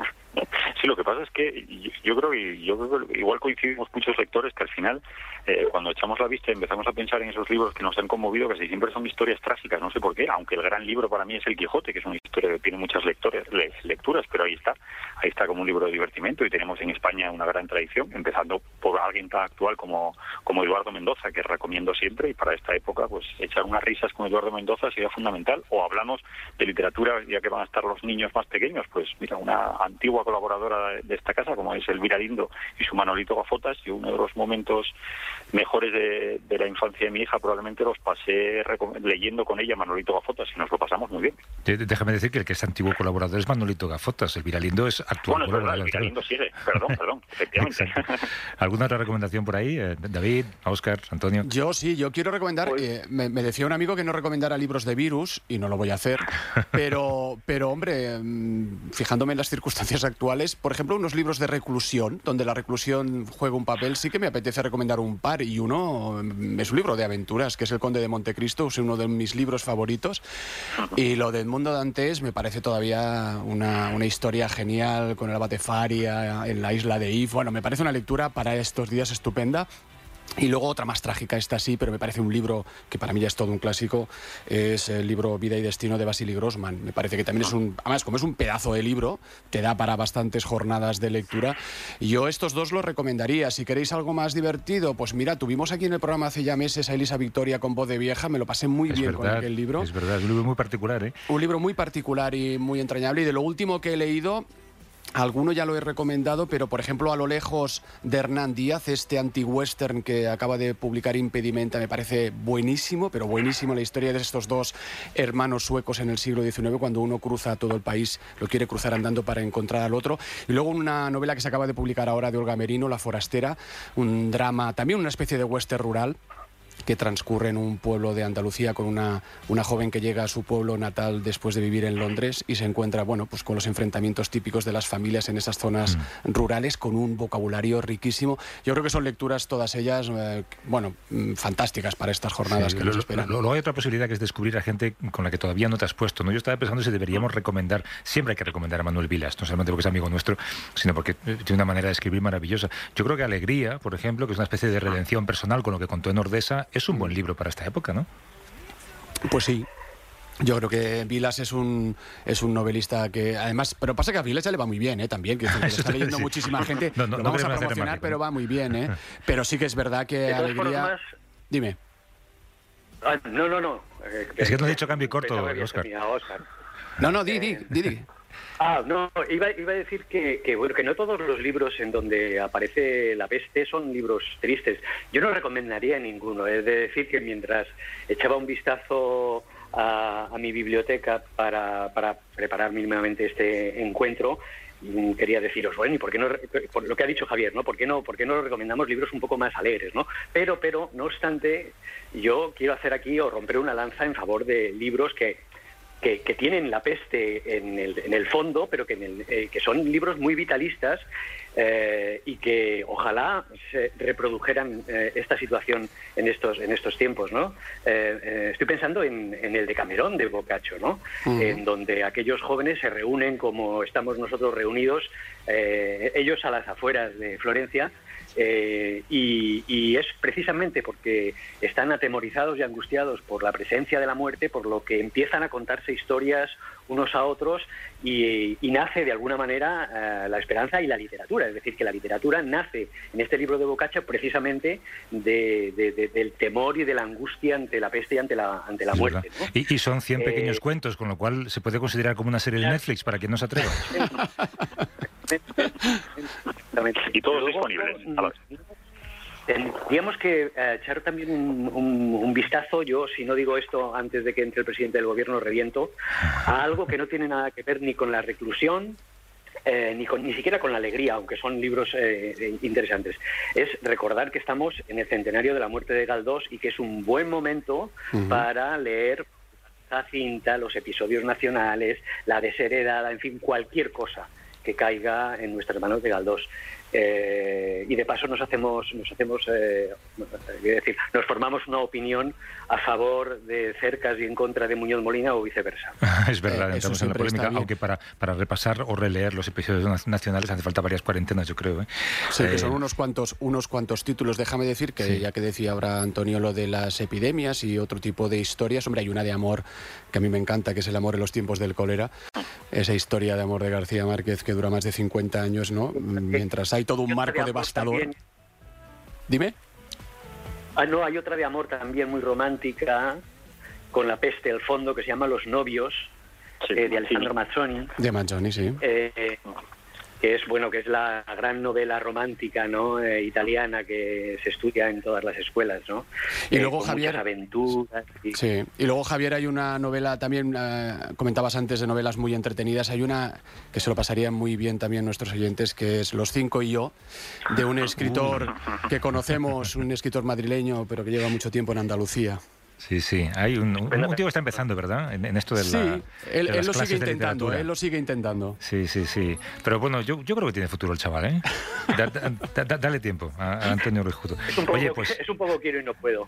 Sí, lo que pasa es que yo, yo creo que yo creo que igual coincidimos muchos lectores que al final eh, cuando echamos la vista y empezamos a pensar en esos libros que nos han conmovido, que siempre son historias trágicas, no sé por qué, aunque el gran libro para mí es El Quijote, que es una historia que tiene muchas lectores, le, lecturas, pero ahí está, ahí está como un libro de divertimento y tenemos en España una gran tradición, empezando por alguien tan actual como, como Eduardo Mendoza, que recomiendo siempre, y para esta época pues echar unas risas con Eduardo Mendoza sería fundamental. O hablamos de literatura, ya que van a estar los niños más pequeños, pues mira, una antigua colaboradora de esta casa, como es Elvira Lindo y su Manolito Gafotas, y uno de los momentos mejores de, de la infancia de mi hija probablemente los pasé leyendo con ella Manolito Gafotas y nos lo pasamos muy bien. Déjame decir que el que es antiguo colaborador es Manolito Gafotas, Elvira Lindo es actual bueno, colaborador. Elvira Lindo sigue, perdón, perdón, efectivamente. ¿Alguna otra recomendación por ahí? Eh, David, Óscar, Antonio. Yo sí, yo quiero recomendar, pues... eh, me, me decía un amigo que no recomendara libros de virus y no lo voy a hacer, pero, pero hombre, fijándome en las circunstancias actuales, por ejemplo, unos libros de reclusión, donde la reclusión juega un papel, sí que me apetece recomendar un par, y uno es un libro de aventuras, que es El Conde de Montecristo, es uno de mis libros favoritos, y lo de Edmundo Dantes me parece todavía una, una historia genial, con el abate Faria en la isla de If. Bueno, me parece una lectura para estos días estupenda. Y luego otra más trágica, esta sí, pero me parece un libro que para mí ya es todo un clásico, es el libro Vida y Destino de Vasily Grossman. Me parece que también es un, además como es un pedazo de libro, te da para bastantes jornadas de lectura. Y yo estos dos los recomendaría. Si queréis algo más divertido, pues mira, tuvimos aquí en el programa hace ya meses a Elisa Victoria con voz de vieja, me lo pasé muy es bien verdad, con aquel libro. Es verdad, es un libro muy particular, ¿eh? Un libro muy particular y muy entrañable. Y de lo último que he leído... Alguno ya lo he recomendado, pero por ejemplo A lo lejos de Hernán Díaz, este anti-western que acaba de publicar Impedimenta, me parece buenísimo, pero buenísimo la historia de estos dos hermanos suecos en el siglo diecinueve, cuando uno cruza todo el país, lo quiere cruzar andando para encontrar al otro. Y luego una novela que se acaba de publicar ahora de Olga Merino, La forastera, un drama, también una especie de western rural, que transcurre en un pueblo de Andalucía con una, una joven que llega a su pueblo natal después de vivir en Londres y se encuentra, bueno, pues con los enfrentamientos típicos de las familias en esas zonas mm. rurales, con un vocabulario riquísimo. Yo creo que son lecturas todas ellas, eh, bueno, fantásticas para estas jornadas sí, que lo, nos esperan. Luego hay otra posibilidad, que es descubrir a gente con la que todavía no te has puesto, ¿no? Yo estaba pensando si deberíamos recomendar, siempre hay que recomendar a Manuel Vilas, no solamente porque es amigo nuestro, sino porque tiene una manera de escribir maravillosa. Yo creo que Alegría, por ejemplo, que es una especie de redención personal con lo que contó en Ordesa, es un buen libro para esta época, ¿no? Pues sí. Yo creo que Vilas es un es un novelista que además, pero pasa que a Vilas ya le va muy bien, ¿eh? También, que está leyendo sí. muchísima gente. No, no, lo vamos no a promocionar, pero va muy bien, ¿eh? Pero sí que es verdad que Alegría... Formas... Dime. Ah, no, no, no. Es que no he dicho cambio corto, Óscar. No, no, di, di, di, di. Ah, no, iba, iba a decir que, que, bueno, que no todos los libros en donde aparece la peste son libros tristes. Yo no recomendaría ninguno. Es de decir que mientras echaba un vistazo a, a mi biblioteca para, para preparar mínimamente este encuentro, quería deciros, bueno, ¿y por qué no, por lo que ha dicho Javier, ¿no? ¿Por qué no, por qué no recomendamos libros un poco más alegres, ¿no? Pero, pero, no obstante, yo quiero hacer aquí o romper una lanza en favor de libros que Que, que tienen la peste en el, en el fondo, pero que, en el, eh, que son libros muy vitalistas, eh, y que ojalá se reprodujeran eh, esta situación en estos en estos tiempos, ¿no? Eh, eh, estoy pensando en, en el Decamerón de Boccaccio, ¿no? Uh-huh. En donde aquellos jóvenes se reúnen como estamos nosotros reunidos, eh, ellos a las afueras de Florencia. Eh, y, y es precisamente porque están atemorizados y angustiados por la presencia de la muerte, por lo que empiezan a contarse historias unos a otros y, y nace de alguna manera uh, la esperanza y la literatura. Es decir, que la literatura nace en este libro de Boccaccio precisamente de, de, de, del temor y de la angustia ante la peste y ante la, ante la muerte, ¿no? y, y son cien pequeños eh, cuentos, con lo cual se puede considerar como una serie de Netflix para quien no se atreva. Y todos disponibles. Tendríamos que uh, echar también un, un, un vistazo, yo si no digo esto antes de que entre el presidente del gobierno reviento, a algo que no tiene nada que ver ni con la reclusión, eh, ni, con, ni siquiera con la alegría, aunque son libros eh, interesantes. Es recordar que estamos en el centenario de la muerte de Galdós y que es un buen momento uh-huh. para leer la cinta, los episodios nacionales, la desheredada, en fin, cualquier cosa que caiga en nuestras manos de Galdós. Eh, y de paso nos hacemos, nos hacemos, eh, es decir, nos formamos una opinión a favor de Cercas y en contra de Muñoz Molina o viceversa. Es verdad, eh, entramos en la polémica, aunque para, para repasar o releer los episodios nacionales hace falta varias cuarentenas, yo creo. ¿eh? Sí, eh, que son unos cuantos, unos cuantos títulos. Déjame decir que, sí. ya que decía ahora Antonio lo de las epidemias y otro tipo de historias, hombre, hay una de amor que a mí me encanta, que es el amor en los tiempos del cólera. Esa historia de amor de García Márquez que dura más de cincuenta años, ¿no? Mientras hay todo un marco devastador. También. Dime. Ah, no, hay otra de amor también muy romántica, con la peste al fondo, que se llama Los novios, sí, eh, de Alessandro Manzoni. De Manzoni, sí. Eh, que es bueno, que es la gran novela romántica, ¿no? Eh, italiana que se estudia en todas las escuelas, ¿no? Y eh, luego con Javier, muchas aventuras. Y... Sí. Y luego Javier, hay una novela también, eh, comentabas antes de novelas muy entretenidas, hay una que se lo pasaría muy bien también nuestros oyentes, que es Los cinco y yo, de un escritor que conocemos, un escritor madrileño, pero que lleva mucho tiempo en Andalucía. Sí, sí. Hay un, un, un tío que está empezando, ¿verdad? En, en esto de la, sí, él, de él lo sigue intentando, él lo sigue intentando. Sí, sí, sí. Pero bueno, yo, yo creo que tiene futuro el chaval, ¿eh? Da, da, da, dale tiempo a, a Antonio Reijudo. Es un poco, Oye, pues... es un poco quiero y no puedo.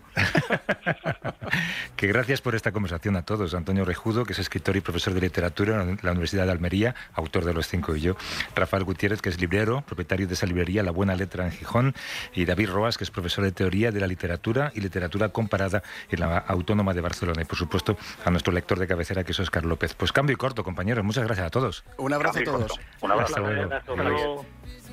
Que gracias por esta conversación a todos. Antonio Reijudo, que es escritor y profesor de literatura en la Universidad de Almería, autor de Los cinco y yo. Rafael Gutiérrez, que es librero, propietario de esa librería La Buena Letra en Gijón. Y David Roas, que es profesor de teoría de la literatura y literatura comparada en la Autónoma de Barcelona, y por supuesto a nuestro lector de cabecera, que es Óscar López. Pues cambio y corto, compañeros. Muchas gracias a todos. Un abrazo a todos. Un abrazo. Hasta luego. Hasta luego.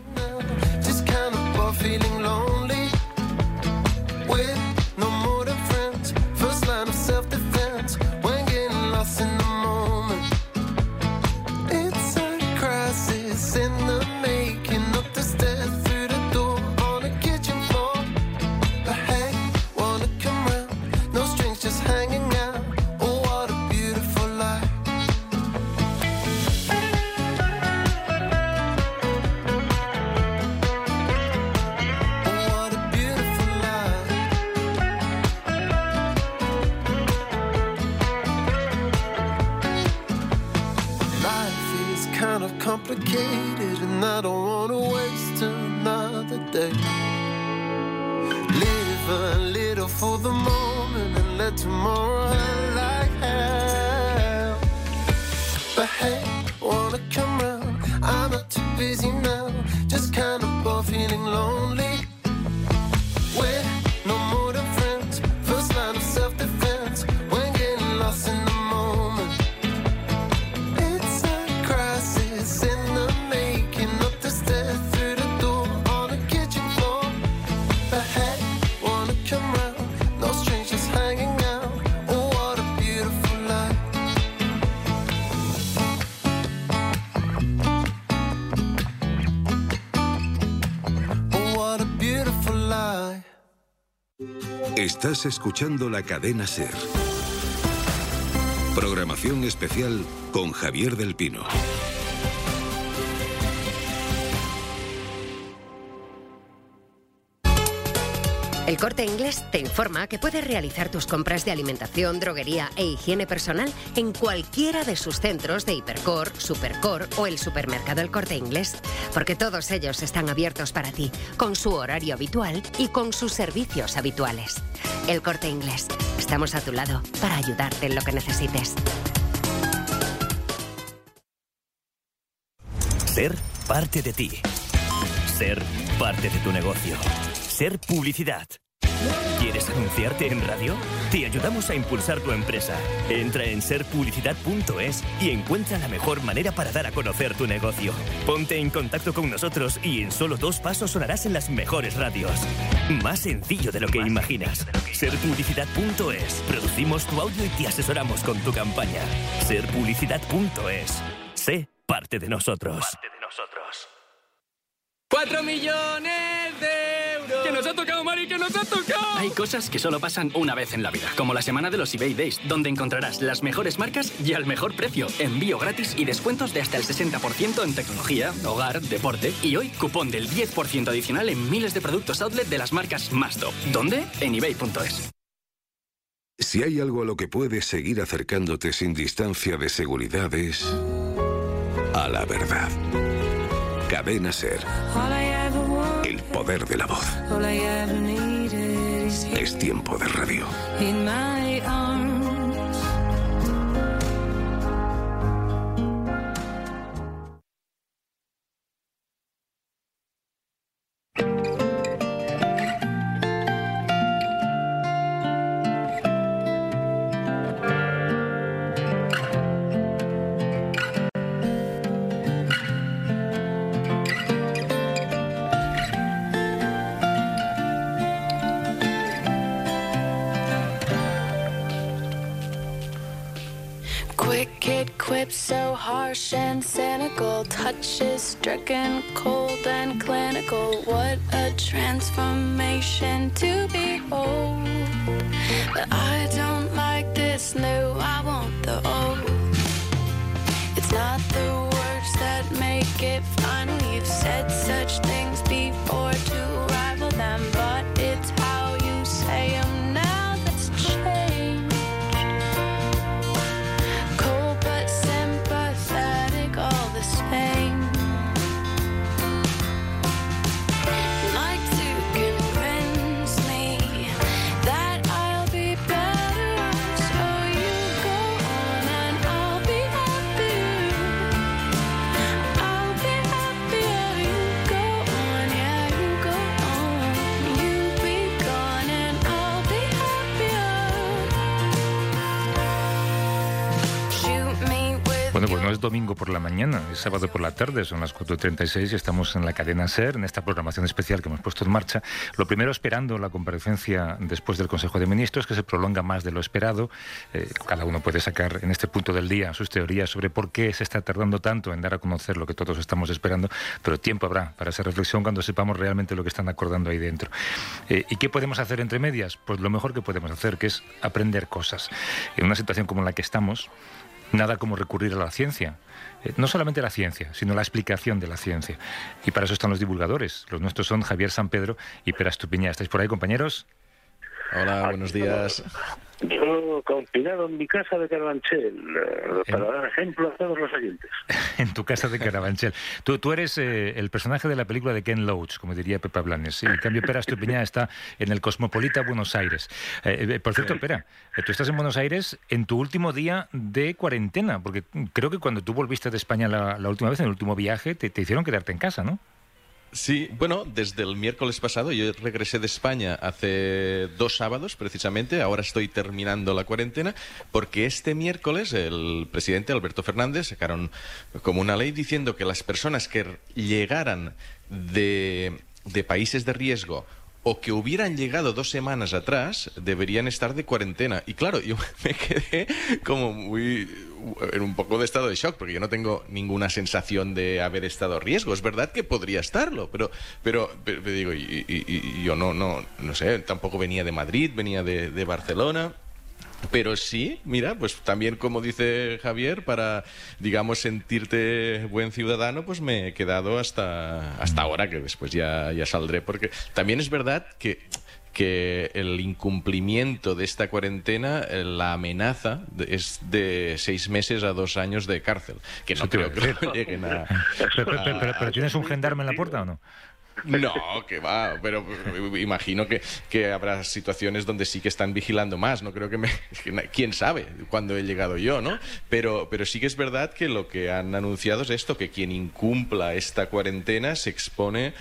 Complicated, and I don't want to waste another day. Live a little for the moment and let tomorrow hurt like hell. But hey, wanna come round? I'm not too busy now, just kind of bored, feeling lonely. We're no more than friends, first line of self-defense when getting lost in the moment. It's a crisis in the making, up the stairs through the door on the kitchen floor. But hey, wanna come round? No strangers hanging out. Oh, what a beautiful life. Oh, what a beautiful life. Estás escuchando la cadena SER. Programación especial con Javier del Pino. El Corte Inglés te informa que puedes realizar tus compras de alimentación, droguería e higiene personal en cualquiera de sus centros de Hipercor, Supercor o el supermercado El Corte Inglés, porque todos ellos están abiertos para ti, con su horario habitual y con sus servicios habituales. El Corte Inglés. Estamos a tu lado para ayudarte en lo que necesites. Ser parte de ti. Ser parte de tu negocio. Ser publicidad. ¿Quieres anunciarte en radio? Te ayudamos a impulsar tu empresa. Entra en ser publicidad punto es y encuentra la mejor manera para dar a conocer tu negocio. Ponte en contacto con nosotros y en solo dos pasos sonarás en las mejores radios. Más sencillo de lo que imaginas. ser publicidad punto es. Producimos tu audio y te asesoramos con tu campaña. ser publicidad punto es. Sé parte de nosotros. Parte de nosotros. ¡Cuatro millones de euros! ¡Que nos ha tocado, Mari, que nos ha tocado! Hay cosas que solo pasan una vez en la vida, como la semana de los eBay Days, donde encontrarás las mejores marcas y al mejor precio, envío gratis y descuentos de hasta el sesenta por ciento en tecnología, hogar, deporte y hoy cupón del diez por ciento adicional en miles de productos outlet de las marcas más top. ¿Dónde? En ebay punto es. Si hay algo a lo que puedes seguir acercándote sin distancia de seguridad es a la verdad. Cadena SER. El poder de la voz. Es tiempo de radio. So harsh and cynical, touches stricken, cold and clinical. What a transformation to behold. But I don't like this new, I want the old. It's not the words that make it final. You've said such things before to rival them, but it's how you say them now that's changed. Bueno, pues no es domingo por la mañana, es sábado por la tarde, son las cuatro y treinta y seis y estamos en la cadena SER, en esta programación especial que hemos puesto en marcha. Lo primero, esperando la comparecencia después del Consejo de Ministros, que se prolonga más de lo esperado. Eh, cada uno puede sacar en este punto del día sus teorías sobre por qué se está tardando tanto en dar a conocer lo que todos estamos esperando, pero tiempo habrá para esa reflexión cuando sepamos realmente lo que están acordando ahí dentro. Eh, ¿Y qué podemos hacer entre medias? Pues lo mejor que podemos hacer, que es aprender cosas. En una situación como la que estamos, nada como recurrir a la ciencia. Eh, no solamente la ciencia, sino la explicación de la ciencia. Y para eso están los divulgadores. Los nuestros son Javier San Pedro y Pere Estupiñán. ¿Estáis por ahí, compañeros? Hola, buenos días. Yo confinado en mi casa de Carabanchel, para dar ejemplo a todos los oyentes. En tu casa de Carabanchel. Tú, tú eres eh, el personaje de la película de Ken Loach, como diría Pepa Blanes. Sí, en cambio, Pere Estupiñán está en el Cosmopolita Buenos Aires. Eh, eh, por cierto, Pere, eh, tú estás en Buenos Aires en tu último día de cuarentena, porque creo que cuando tú volviste de España la, la última vez, en el último viaje, te, te hicieron quedarte en casa, ¿no? Sí, bueno, desde el miércoles pasado, yo regresé de España hace dos sábados precisamente, ahora estoy terminando la cuarentena, porque este miércoles el presidente Alberto Fernández sacaron como una ley diciendo que las personas que llegaran de, de países de riesgo o que hubieran llegado dos semanas atrás deberían estar de cuarentena. Y claro, yo me quedé como muy en un poco de estado de shock, porque yo no tengo ninguna sensación de haber estado a riesgo. Es verdad que podría estarlo, pero pero, pero, pero digo, y, y, y yo no, no, no sé, tampoco venía de Madrid, venía de, de Barcelona. Pero sí, mira, pues también como dice Javier, para, digamos, sentirte buen ciudadano, pues me he quedado hasta, hasta ahora, que después ya, ya saldré, porque también es verdad que... que que el incumplimiento de esta cuarentena, eh, la amenaza de, es de seis meses a dos años de cárcel, que no creo que lo lleguen a... Pero, pero, pero, pero ¿tienes un gendarme en la puerta o no? No, que va, pero imagino que, que habrá situaciones donde sí que están vigilando más, no creo que me... quién sabe cuándo he llegado yo, ¿no? Pero, pero sí que es verdad que lo que han anunciado es esto, que quien incumpla esta cuarentena se expone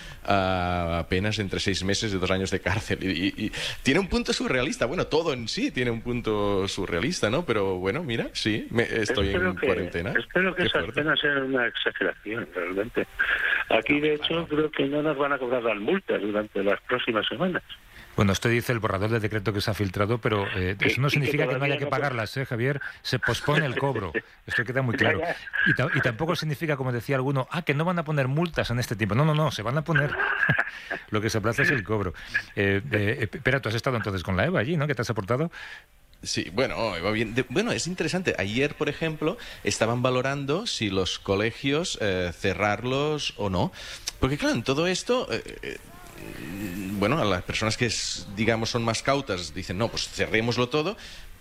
a penas entre seis meses y dos años de cárcel. Y, y, y tiene un punto surrealista, bueno, todo en sí tiene un punto surrealista, ¿no? Pero bueno, mira, sí, me, estoy espero en que, cuarentena. Espero que Qué esas fuerte. penas sean una exageración, realmente. Aquí, de hecho, creo que no nos van a cobrar las multas durante las próximas semanas. Bueno, esto dice el borrador de decreto que se ha filtrado, pero eh, eso no significa que no haya que pagarlas, ¿eh, Javier? Se pospone el cobro. Esto queda muy claro. Y, ta y tampoco significa, como decía alguno, ah, que no van a poner multas en este tiempo. No, no, no, se van a poner. Lo que se aplaza es el cobro. Eh, eh, espera, tú has estado entonces con la Eva allí, ¿no? ¿Qué te has aportado? Sí, bueno, va bien. De, bueno, es interesante. Ayer, por ejemplo, estaban valorando si los colegios eh, cerrarlos o no. Porque, claro, en todo esto... Eh, eh, bueno, a las personas que, digamos, son más cautas dicen, no, pues cerrémoslo todo.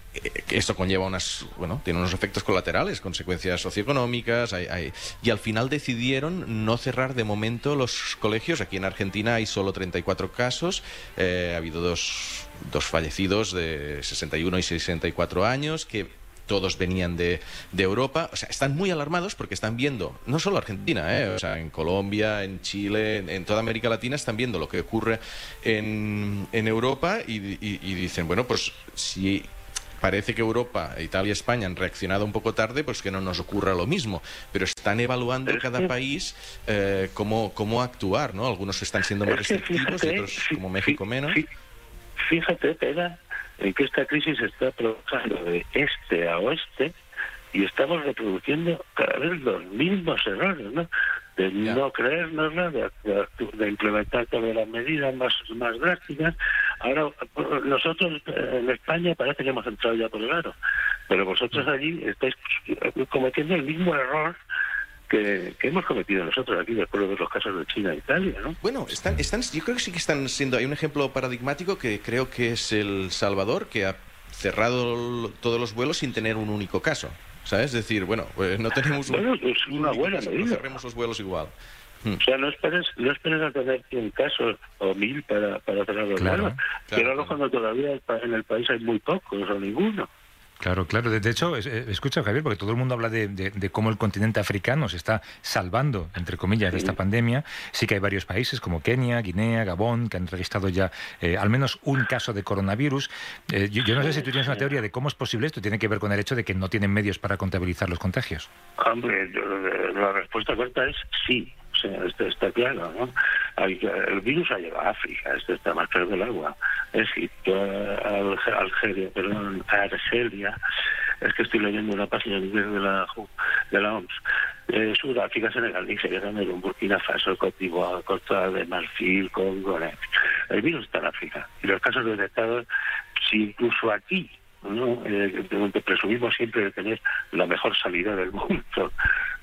Esto conlleva unas, bueno, tiene unos efectos colaterales, consecuencias socioeconómicas, hay, hay, y al final decidieron no cerrar de momento los colegios. Aquí en Argentina hay solo treinta y cuatro casos, eh, ha habido dos, dos fallecidos de sesenta y uno y sesenta y cuatro años que todos venían de, de Europa. O sea, están muy alarmados porque están viendo, no solo Argentina, ¿eh? O sea, en Colombia, en Chile, en, en toda América Latina, están viendo lo que ocurre en, en Europa y, y, y dicen, bueno, pues si parece que Europa, Italia y España han reaccionado un poco tarde, pues que no nos ocurra lo mismo. Pero están evaluando cada país eh, cómo, cómo actuar, ¿no? Algunos están siendo más restrictivos y otros, como México, menos. Fíjate, Pera, en que esta crisis se está provocando de este a oeste y estamos reproduciendo cada vez los mismos errores, ¿no? De yeah. no creérnosla, de, de, de implementar todas las medidas más, más drásticas. Ahora, nosotros en España parece que hemos entrado ya por el aro, pero vosotros allí estáis cometiendo el mismo error Que, que hemos cometido nosotros aquí después de los casos de China e Italia, ¿no? Bueno, están, están, yo creo que sí que están siendo... Hay un ejemplo paradigmático que creo que es El Salvador, que ha cerrado todos los vuelos sin tener un único caso, ¿sabes? Es decir, bueno, pues no tenemos... Bueno, un, es una buena caso, medida. no cerremos los vuelos igual. Hmm. O sea, no esperes, no esperes a tener cien casos o mil para, para cerrar los claro, vuelos, claro, pero no cuando todavía en el país hay muy pocos o ninguno. Claro, claro. De hecho, escucha, Javier, porque todo el mundo habla de, de, de cómo el continente africano se está salvando, entre comillas, de esta pandemia. Sí que hay varios países como Kenia, Guinea, Gabón, que han registrado ya eh, al menos un caso de coronavirus. Eh, yo, yo no sé si tú tienes una teoría de cómo es posible esto. Tiene que ver con el hecho de que no tienen medios para contabilizar los contagios. Hombre, la respuesta corta es sí. O sea, esto está claro, ¿no? El virus ha llegado a África, esto está más claro del agua. Egipto, Algeria, perdón, Argelia. Es que estoy leyendo una página en inglés de la, de la O M S. Eh, Sudáfrica, Senegal, Nigeria, Camerún, Burkina Faso, Cote d'Ivoire, Costa de Marfil, Congo. El virus está en África. Y los casos detectados, si incluso aquí, ¿no? Eh, donde presumimos siempre de tener la mejor sanidad del mundo,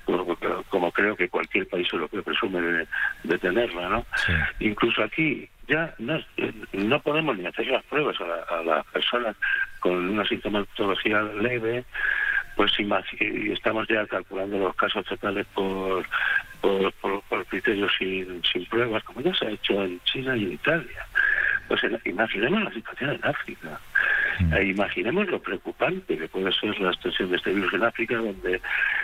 como creo que cualquier país europeo presume de, de tenerla, ¿no? Sí. Incluso aquí ya no, no podemos ni hacer las pruebas a, la, a las personas con una sintomatología leve, pues y estamos ya calculando los casos totales por por, por, por criterios sin, sin pruebas, como ya se ha hecho en China y en Italia. Pues imaginemos la situación en África. E imaginemos lo preocupante que puede ser la extensión de este virus en África, donde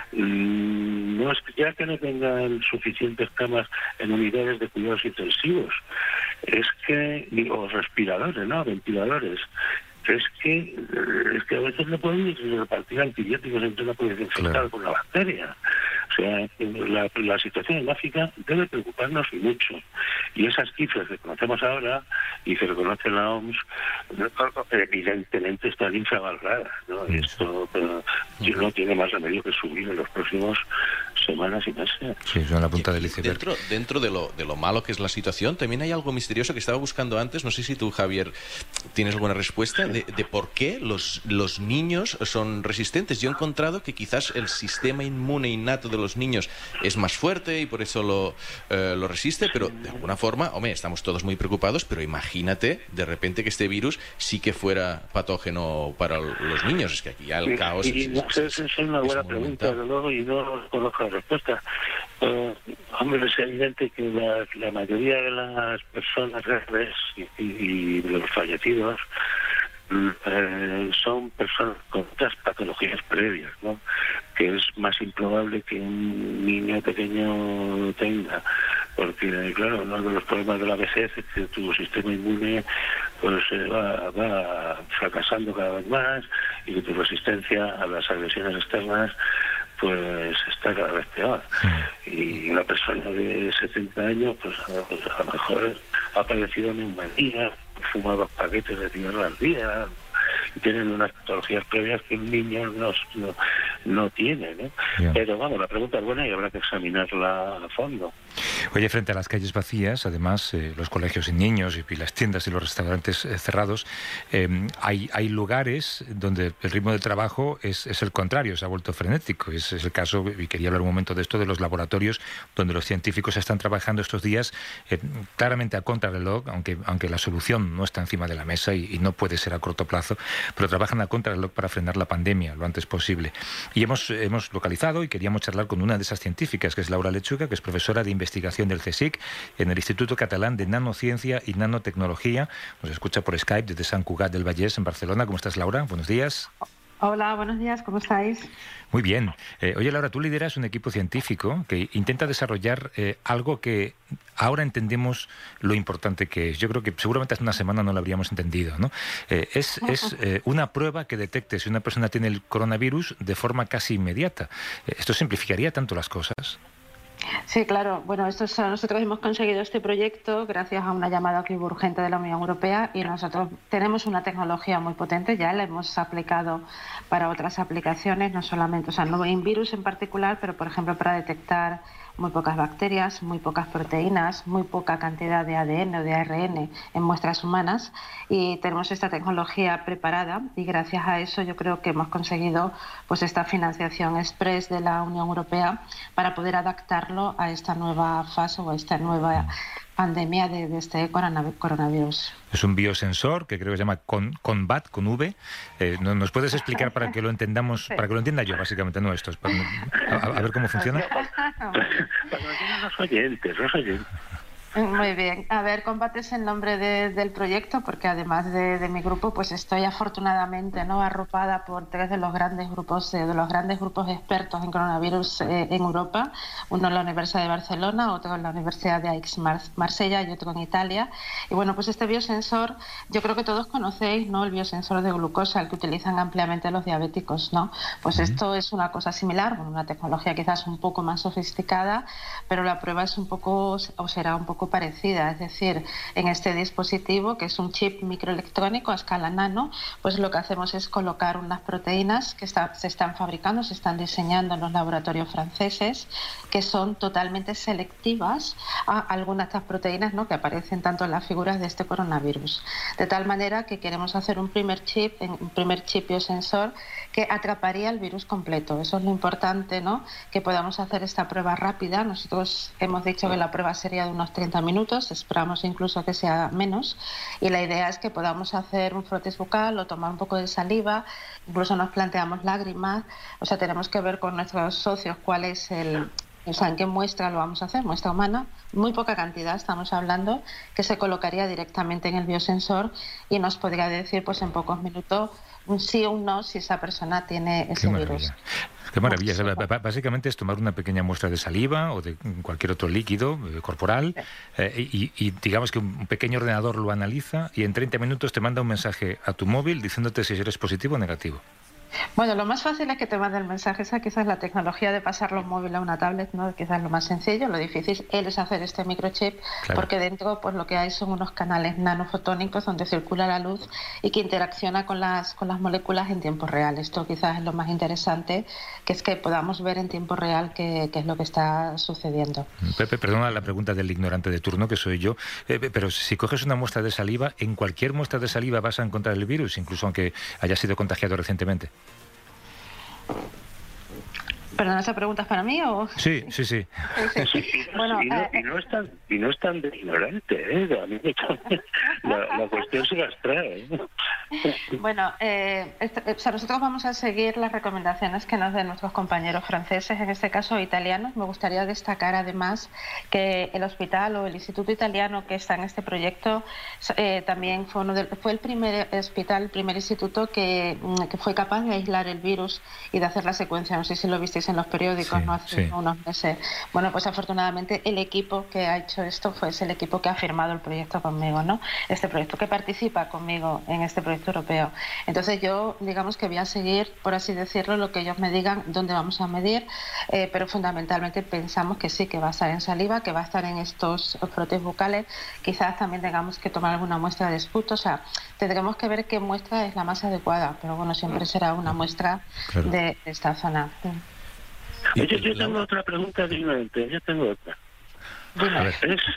mmm, no es ya que no tengan suficientes camas en unidades de cuidados intensivos, es que, o respiradores, ¿no? Ventiladores. Es que, es que a veces no pueden repartir antibióticos entre una población infectada claro. por la bacteria. O sea, la, la situación en África debe preocuparnos y mucho. Y esas cifras que conocemos ahora y que reconoce la O M S, evidentemente están infravaloradas, ¿no? Esto pero, no tiene más remedio que subir en los próximos semanas y meses. Sí, son la punta del iceberg. Dentro, dentro de, lo, de lo malo que es la situación, también hay algo misterioso que estaba buscando antes. No sé si tú, Javier, tienes alguna respuesta de, de por qué los, los niños son resistentes. Yo he encontrado que quizás el sistema inmune innato de los niños es más fuerte y por eso lo, eh, lo resiste, pero de alguna forma, hombre, estamos todos muy preocupados, pero imagínate de repente que este virus sí que fuera patógeno para los niños. Es que aquí ya el caos... Y, y no sé, es, es una buena pregunta, desde luego, y no conozco la respuesta. Uh, hombre, es evidente que la, la mayoría de las personas graves y, y, y de los fallecidos eh, son personas con otras patologías previas, ¿no? Que es más improbable que un niño pequeño tenga, porque claro, uno de los problemas de la vejez es que tu sistema inmune pues eh, va, va fracasando cada vez más y que tu resistencia a las agresiones externas pues está cada vez peor. Y una persona de setenta años pues a, pues, a lo mejor ha padecido neumonía, fuma dos paquetes de cigarro al día, y tienen unas patologías previas que un niño no, no, no tiene, ¿no? Yeah. Pero vamos, la pregunta es buena y habrá que examinarla a fondo. Oye, frente a las calles vacías, además, eh, los colegios sin niños y, y las tiendas y los restaurantes eh, cerrados, eh, hay, hay lugares donde el ritmo de trabajo es, es el contrario, se ha vuelto frenético. Es, es el caso, y quería hablar un momento de esto, de los laboratorios donde los científicos están trabajando estos días eh, claramente a contrarreloj, aunque, aunque la solución no está encima de la mesa y, y no puede ser a corto plazo, pero trabajan a contrarreloj para frenar la pandemia lo antes posible. Y hemos, hemos localizado y queríamos charlar con una de esas científicas, que es Laura Lechuga, que es profesora de investigación del CSIC en el Instituto Catalán de Nanociencia y Nanotecnología. Nos escucha por Skype desde Sant Cugat del Vallès, en Barcelona. ¿Cómo estás, Laura? Buenos días. Hola, buenos días, ¿cómo estáis? Muy bien. Eh, oye, Laura, tú lideras un equipo científico que intenta desarrollar eh, algo que ahora entendemos lo importante que es. Yo creo que seguramente hace una semana no lo habríamos entendido, ¿no? Eh, es es eh, una prueba que detecte si una persona tiene el coronavirus de forma casi inmediata. Eh, ¿Esto simplificaría tanto las cosas? Sí, claro. Bueno, esto es, nosotros hemos conseguido este proyecto gracias a una llamada que hubo urgente de la Unión Europea y nosotros tenemos una tecnología muy potente, ya la hemos aplicado para otras aplicaciones, no solamente, o sea, no en virus en particular, pero por ejemplo para detectar muy pocas bacterias, muy pocas proteínas, muy poca cantidad de A D N o de A R N en muestras humanas y tenemos esta tecnología preparada y gracias a eso yo creo que hemos conseguido pues esta financiación express de la Unión Europea para poder adaptarlo a esta nueva fase o a esta nueva pandemia de, de este coronavirus. Es un biosensor que creo que se llama Con, Conbat, con V. Eh, ¿Nos puedes explicar para que lo entendamos, para que lo entienda yo, básicamente, no esto? A, a ver cómo funciona. Para los oyentes, los oyentes. Muy bien. A ver, Combat es el nombre de, del proyecto porque además de, de mi grupo, pues estoy afortunadamente no arropada por tres de los grandes grupos eh, de los grandes grupos expertos en coronavirus eh, en Europa. Uno en la Universidad de Barcelona, otro en la Universidad de Aix-Marsella y otro en Italia. Y bueno, pues este biosensor, yo creo que todos conocéis, ¿no? El biosensor de glucosa, el que utilizan ampliamente los diabéticos, ¿no? Pues uh-huh. Esto es una cosa similar, bueno, una tecnología quizás un poco más sofisticada, pero la prueba es un poco, o será un poco parecida, es decir, en este dispositivo que es un chip microelectrónico a escala nano, pues lo que hacemos es colocar unas proteínas que está, se están fabricando, se están diseñando en los laboratorios franceses, que son totalmente selectivas a algunas de estas proteínas, ¿no? Que aparecen tanto en las figuras de este coronavirus. De tal manera que queremos hacer un primer chip, un primer chip biosensor que atraparía el virus completo. Eso es lo importante, ¿no? Que podamos hacer esta prueba rápida. Nosotros hemos dicho que la prueba sería de unos treinta minutos, esperamos incluso que sea menos, y la idea es que podamos hacer un frotis bucal o tomar un poco de saliva, incluso nos planteamos lágrimas, o sea, tenemos que ver con nuestros socios cuál es el... O sea, ¿en qué muestra lo vamos a hacer? Muestra humana, muy poca cantidad estamos hablando, que se colocaría directamente en el biosensor y nos podría decir pues en pocos minutos un sí o un no si esa persona tiene ese Qué virus. Qué maravilla. Básicamente es tomar una pequeña muestra de saliva o de cualquier otro líquido eh, corporal eh, y, y digamos que un pequeño ordenador lo analiza y en treinta minutos te manda un mensaje a tu móvil diciéndote si eres positivo o negativo. Bueno, lo más fácil es que te mande el mensaje. Esa quizás la tecnología de pasarlo un móvil a una tablet, ¿no? Quizás lo más sencillo. Lo difícil es hacer este microchip, claro. Porque dentro pues lo que hay son unos canales nanofotónicos donde circula la luz y que interacciona con las con las moléculas en tiempo real. Esto quizás es lo más interesante, que es que podamos ver en tiempo real qué, qué es lo que está sucediendo. Pepe, perdona la pregunta del ignorante de turno, que soy yo, eh, pero si coges una muestra de saliva, en cualquier muestra de saliva vas a encontrar el virus, incluso aunque haya sido contagiado recientemente. ¿Perdón, esa pregunta es para mí o...? Sí, sí, sí. sí, sí. Bueno, y, no, eh, y, no es tan, y no es tan de ignorante, ¿eh? A mí la, la cuestión se las trae. ¿eh? Bueno, eh, este, o sea, nosotros vamos a seguir las recomendaciones que nos den nuestros compañeros franceses, en este caso italianos. Me gustaría destacar además que el hospital o el instituto italiano que está en este proyecto eh, también fue, uno de, fue el primer hospital, el primer instituto que, que fue capaz de aislar el virus y de hacer la secuencia. No sé si lo visteis en los periódicos, sí, no hace sí. unos meses. Bueno, pues afortunadamente el equipo que ha hecho esto fue el equipo que ha firmado el proyecto conmigo, ¿no? Este proyecto que participa conmigo en este proyecto europeo. Entonces yo, digamos que voy a seguir, por así decirlo, lo que ellos me digan, dónde vamos a medir, eh, pero fundamentalmente pensamos que sí, que va a estar en saliva, que va a estar en estos frotes bucales. Quizás también tengamos que tomar alguna muestra de esputo, o sea, tendremos que ver qué muestra es la más adecuada, pero bueno, siempre será una muestra claro. de, de esta zona. Oye, yo tengo otra pregunta diferente, yo tengo otra. Dime.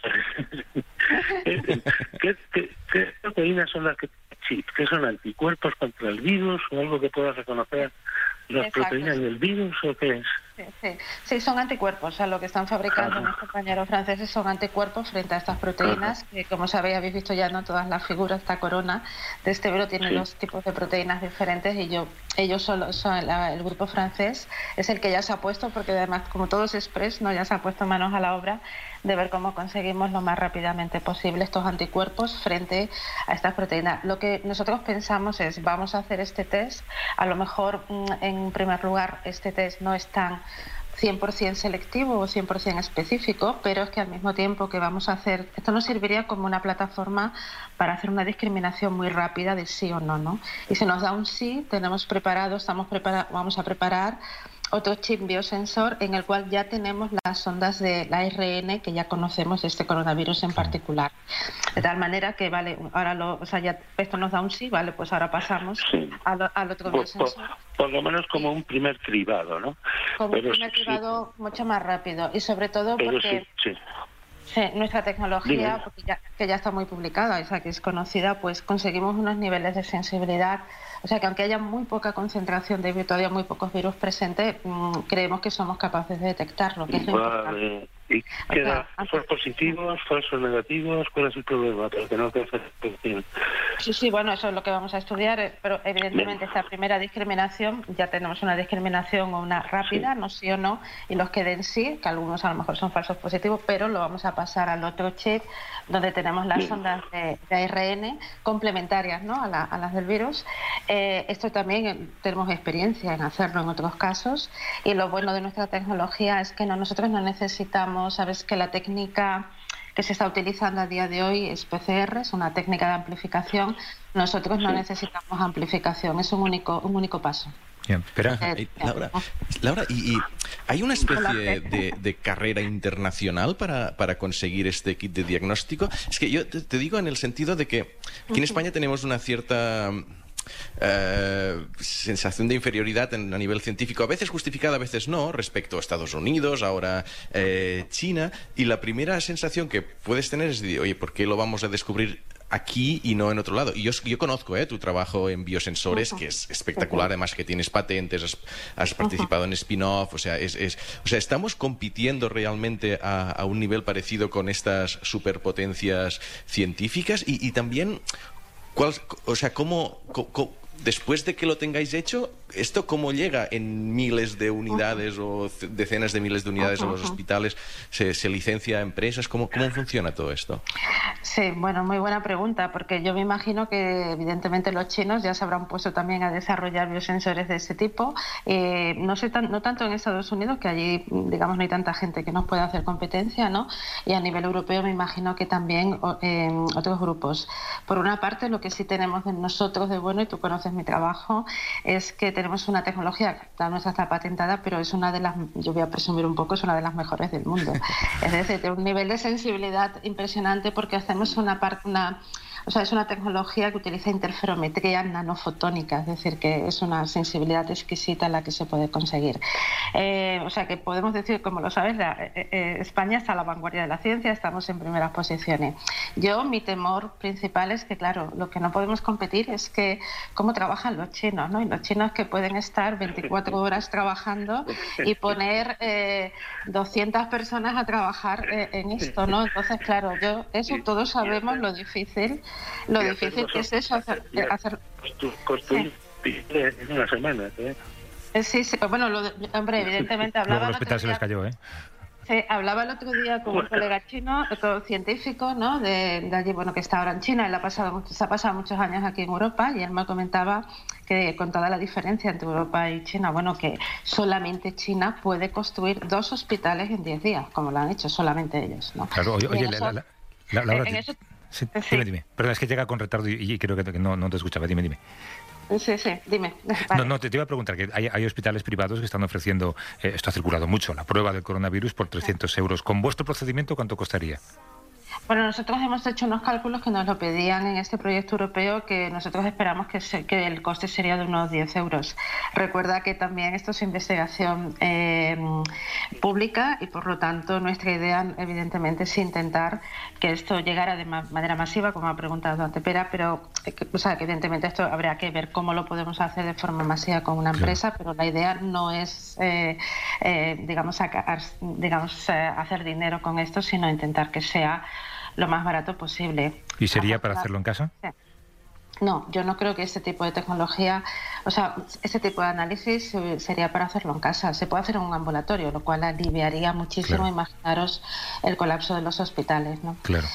¿Qué, qué, ¿Qué proteínas son las que sí, que son anticuerpos contra el virus o algo que pueda reconocer las Exacto. proteínas del virus o qué es? Sí, sí. sí, son anticuerpos. O sea, lo que están fabricando mis compañeros franceses son anticuerpos frente a estas proteínas, que como sabéis, habéis visto ya no todas las figuras, esta corona de este virus tiene sí. dos tipos de proteínas diferentes y yo, ellos solo son el, el grupo francés, es el que ya se ha puesto, porque además, como todo es express, ¿no? Ya se ha puesto manos a la obra de ver cómo conseguimos lo más rápidamente posible estos anticuerpos frente a estas proteínas. Lo que nosotros pensamos es, vamos a hacer este test, a lo mejor en primer lugar este test no es tan cien por ciento selectivo o cien por ciento específico, pero es que al mismo tiempo que vamos a hacer, esto nos serviría como una plataforma para hacer una discriminación muy rápida de sí o no, ¿no? Y si nos da un sí, tenemos preparado, estamos prepara, vamos a preparar otro chip biosensor en el cual ya tenemos las ondas del A R N que ya conocemos de este coronavirus en particular. De tal manera que, vale, ahora lo, o sea, ya esto nos da un sí, vale, pues ahora pasamos sí. al, al otro por, biosensor. Por, por lo menos como un primer cribado, ¿no? Como Pero un primer sí, cribado sí. mucho más rápido y sobre todo Pero porque... Sí, sí. Sí, nuestra tecnología, porque ya, que ya está muy publicada, o sea, que es conocida, pues conseguimos unos niveles de sensibilidad. O sea, que aunque haya muy poca concentración de todavía muy pocos virus presentes, mmm, creemos que somos capaces de detectarlo, que es lo vale. ¿Y qué da? ¿Son positivos, falsos negativos? ¿Cuál es el problema? Para que no te afecte. Sí, sí, bueno, eso es lo que vamos a estudiar, pero evidentemente Bien. esta primera discriminación, ya tenemos una discriminación o una rápida, sí. no sí o no, y los que den sí, que algunos a lo mejor son falsos positivos, pero lo vamos a pasar al otro chip, donde tenemos las Bien. ondas de, de A R N complementarias, ¿no? a, la, a las del virus. Eh, esto también tenemos experiencia en hacerlo en otros casos, y lo bueno de nuestra tecnología es que no, nosotros no necesitamos, sabes que la técnica que se está utilizando a día de hoy es P C R, es una técnica de amplificación. Nosotros no necesitamos amplificación, es un único, un único paso. Bien, espera. Eh, Laura, Laura ¿y, y hay una especie de, de carrera internacional para, para conseguir este kit de diagnóstico? Es que yo te, te digo en el sentido de que aquí en España tenemos una cierta... Uh, sensación de inferioridad en, a nivel científico, a veces justificada, a veces no, respecto a Estados Unidos, ahora eh, China, y la primera sensación que puedes tener es de, oye, ¿por qué lo vamos a descubrir aquí y no en otro lado? Y yo, yo conozco eh, tu trabajo en biosensores, uh-huh. que es espectacular, además que tienes patentes, has, has participado uh-huh. en spin-off, o sea, es, es, o sea, estamos compitiendo realmente a, a un nivel parecido con estas superpotencias científicas y, y también... ¿Cuál, o sea, cómo, cómo, después de que lo tengáis hecho, esto cómo llega en miles de unidades uh-huh. o decenas de miles de unidades uh-huh. a los hospitales? ¿Se, se licencia a empresas? ¿Cómo, ¿Cómo funciona todo esto? Sí, bueno, muy buena pregunta, porque yo me imagino que evidentemente los chinos ya se habrán puesto también a desarrollar biosensores de ese tipo. Eh, no sé tan, no tanto en Estados Unidos, que allí, digamos, no hay tanta gente que nos pueda hacer competencia, ¿no? Y a nivel europeo me imagino que también eh, otros grupos. Por una parte, lo que sí tenemos de nosotros de bueno, y tú conoces mi trabajo, es que tenemos una tecnología, la nuestra está patentada, pero es una de las, yo voy a presumir un poco, es una de las mejores del mundo. Es decir, de un nivel de sensibilidad impresionante porque hacemos una parte, una O sea, es una tecnología que utiliza interferometría nanofotónica, es decir, que es una sensibilidad exquisita la que se puede conseguir. Eh, o sea, que podemos decir, como lo sabes, la, eh, eh, España está a la vanguardia de la ciencia, estamos en primeras posiciones. Yo, mi temor principal es que, claro, lo que no podemos competir es que cómo trabajan los chinos, ¿no? Y los chinos que pueden estar veinticuatro horas trabajando y poner eh, doscientas personas a trabajar eh, en esto, ¿no? Entonces, claro, yo eso todos sabemos lo difícil. Lo y difícil que es eso, hacer... hacer construir sí. en una semana, ¿eh? Sí, sí, bueno, lo de, hombre, evidentemente hablaba... Luego el hospital se les cayó, ¿eh? Sí, hablaba el otro día con un colega chino, otro científico, ¿no? De, de allí, bueno, que está ahora en China, él ha pasado, se ha pasado muchos años aquí en Europa y él me comentaba que con toda la diferencia entre Europa y China, bueno, que solamente China puede construir dos hospitales en diez días, como lo han hecho solamente ellos, ¿no? Claro, oye, oye la, la, la, la, la, la, eso, sí, sí. Dime, dime. Perdón, es que llega con retardo y, y creo que, que no, no te escuchaba. Dime, dime. Sí, sí, dime. Vale. No, no, te, te iba a preguntar que hay, hay hospitales privados que están ofreciendo, eh, esto ha circulado mucho, la prueba del coronavirus por trescientos euros. ¿Con vuestro procedimiento cuánto costaría? Bueno, nosotros hemos hecho unos cálculos que nos lo pedían en este proyecto europeo, que nosotros esperamos que, se, que el coste sería de unos diez euros. Recuerda que también esto es investigación eh, pública y por lo tanto nuestra idea evidentemente es intentar que esto llegara de ma manera masiva, como ha preguntado Antepera, pero o sea, que evidentemente esto habría que ver cómo lo podemos hacer de forma masiva con una empresa, pero la idea no es eh, eh, digamos, sacar, digamos eh, hacer dinero con esto, sino intentar que sea lo más barato posible. ¿Y sería para hacerlo en casa? Sí. No, yo no creo que este tipo de tecnología, o sea, este tipo de análisis sería para hacerlo en casa. Se puede hacer en un ambulatorio, lo cual aliviaría muchísimo, claro. Imaginaros el colapso de los hospitales, ¿no? Claro.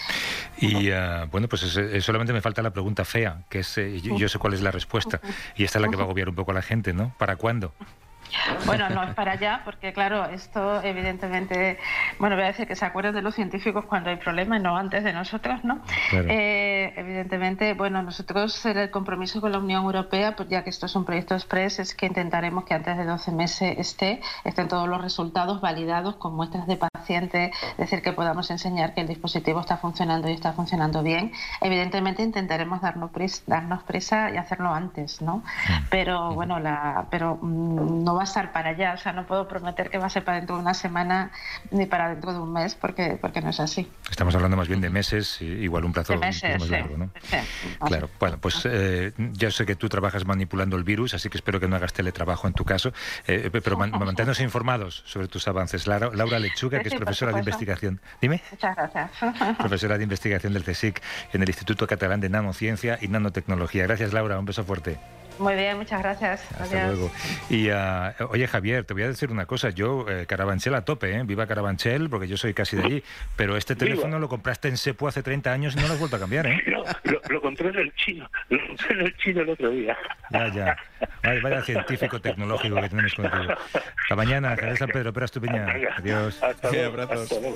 Y uh, bueno, pues es, es, solamente me falta la pregunta fea, que es, eh, yo, yo sé cuál es la respuesta, y esta es la que va a agobiar un poco a la gente, ¿no? ¿Para cuándo? Bueno, no es para allá, porque claro, esto evidentemente, bueno, voy a decir que se acuerden de los científicos cuando hay problemas, no antes de nosotros, ¿no? Claro. Eh, evidentemente, bueno, nosotros el compromiso con la Unión Europea, pues ya que esto es un proyecto express, es que intentaremos que antes de doce meses esté, estén todos los resultados validados con muestras de pacientes, es decir, que podamos enseñar que el dispositivo está funcionando y está funcionando bien. Evidentemente intentaremos darnos prisa, darnos prisa y hacerlo antes, ¿no? Pero bueno, la, pero mmm, no va a estar para allá, o sea, no puedo prometer que va a ser para dentro de una semana ni para dentro de un mes, porque porque no es así. Estamos hablando más bien de meses, igual un plazo meses, más sí, largo, ¿no? Sí, claro, bueno, pues eh, yo sé que tú trabajas manipulando el virus, así que espero que no hagas teletrabajo en tu caso, eh, pero man, manténnos informados sobre tus avances. Laura, Laura Lechuga, sí, que es sí, profesora de investigación. Dime. Muchas gracias. Profesora de investigación del CSIC en el Instituto Catalán de Nanociencia y Nanotecnología. Gracias, Laura, un beso fuerte. Muy bien, muchas gracias. Hasta Adiós. luego. Y uh, oye, Javier, te voy a decir una cosa. Yo, eh, Carabanchel a tope, ¿eh? Viva Carabanchel, porque yo soy casi de allí. Pero este teléfono Viva. Lo compraste en Sepu hace treinta años y no lo has vuelto a cambiar, ¿eh? No, lo, lo compré en el chino. Lo compré en el chino el otro día. Ya, ya. Vaya, vaya científico tecnológico que tenemos contigo. Hasta mañana, Javier San Pedro, Pera Estupiñán. Adiós. Hasta sí, luego. abrazos. Hasta luego.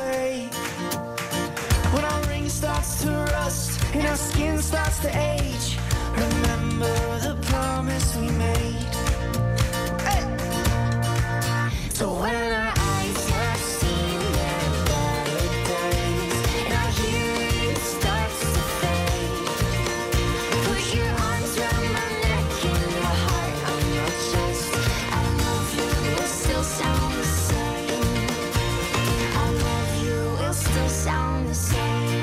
Remember the promise we made. Hey! So when our eyes have seen their better days and our hearing starts to fade, put your arms around my neck and your heart on your chest. I love you will still sound the same. I love you will still sound the same.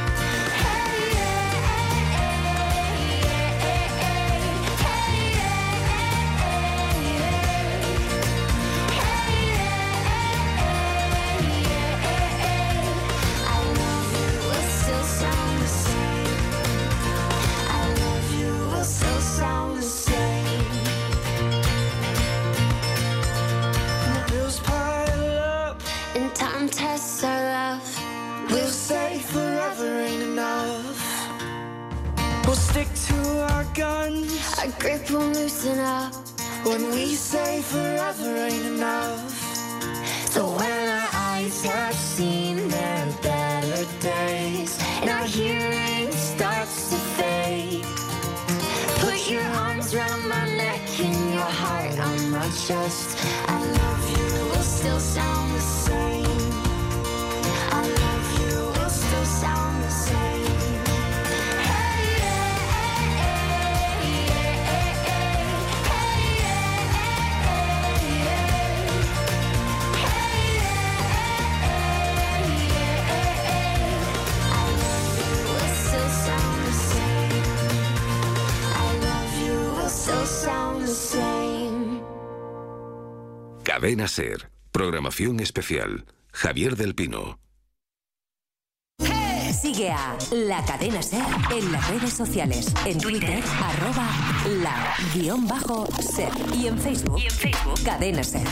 Tests our love. We'll say forever ain't enough. We'll stick to our guns. Our grip will loosen up when we say forever ain't enough. So when our eyes have seen their better days and our hearing starts to fade, put your arms around my neck and your just I love you will still sound the same. I love you will still sound the same. Cadena Ser. Programación especial. Javier del Pino. Sigue a La Cadena Ser en las redes sociales. En Twitter, arroba la guión bajo ser. Y en Facebook, y en Facebook Cadena Ser.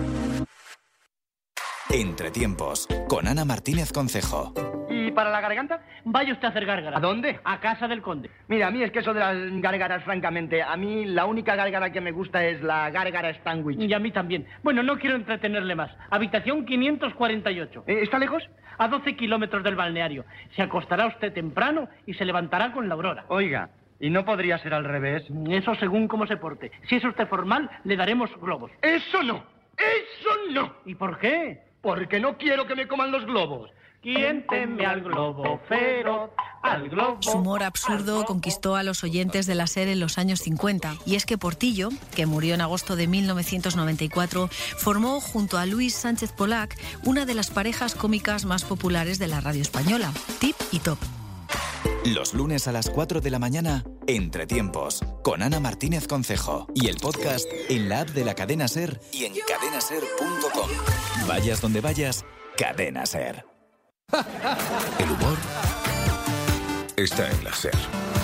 Entretiempos, con Ana Martínez Concejo. ¿Y para la garganta? Vaya usted a hacer gárgara. ¿A dónde? A casa del conde. Mira, a mí es que eso de las gárgaras, francamente, a mí la única gárgara que me gusta es la gárgara Stanwich. Y a mí también. Bueno, no quiero entretenerle más. Habitación quinientos cuarenta y ocho. ¿Eh, ¿Está lejos? A doce kilómetros del balneario. Se acostará usted temprano y se levantará con la aurora. Oiga, ¿y no podría ser al revés? Eso según cómo se porte. Si es usted formal, le daremos globos. ¡Eso no! ¡Eso no! ¿Y por qué? Porque no quiero que me coman los globos. ¿Quién teme al globo feroz? Al globo. Su humor absurdo conquistó a los oyentes de la SER en los años cincuenta. Y es que Portillo, que murió en agosto de mil novecientos noventa y cuatro, formó junto a Luis Sánchez Polac una de las parejas cómicas más populares de la radio española, Tip y Top. Los lunes a las cuatro de la mañana, Entretiempos, con Ana Martínez Concejo. Y el podcast en la app de la Cadena Ser y en cadena ser punto com. Vayas donde vayas, Cadena Ser. El humor está en la SER.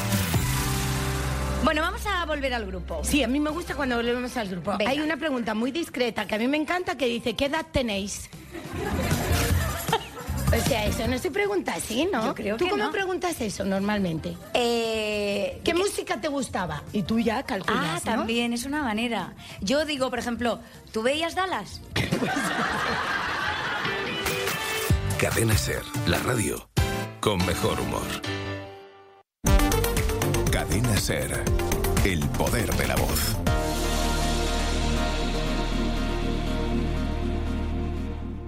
Bueno, vamos a volver al grupo. Sí, a mí me gusta cuando volvemos al grupo. Venga. Hay una pregunta muy discreta que a mí me encanta que dice, ¿qué edad tenéis? O sea, eso no se pregunta así, ¿no? Yo creo ¿Tú que cómo no. preguntas eso normalmente? Eh, ¿Qué, ¿Qué música te gustaba? Y tú ya calculas, Ah, ¿no? también, es una manera. Yo digo, por ejemplo, ¿tú veías Dallas? Cadena Ser, la radio con mejor humor. Cadena Ser, el poder de la voz.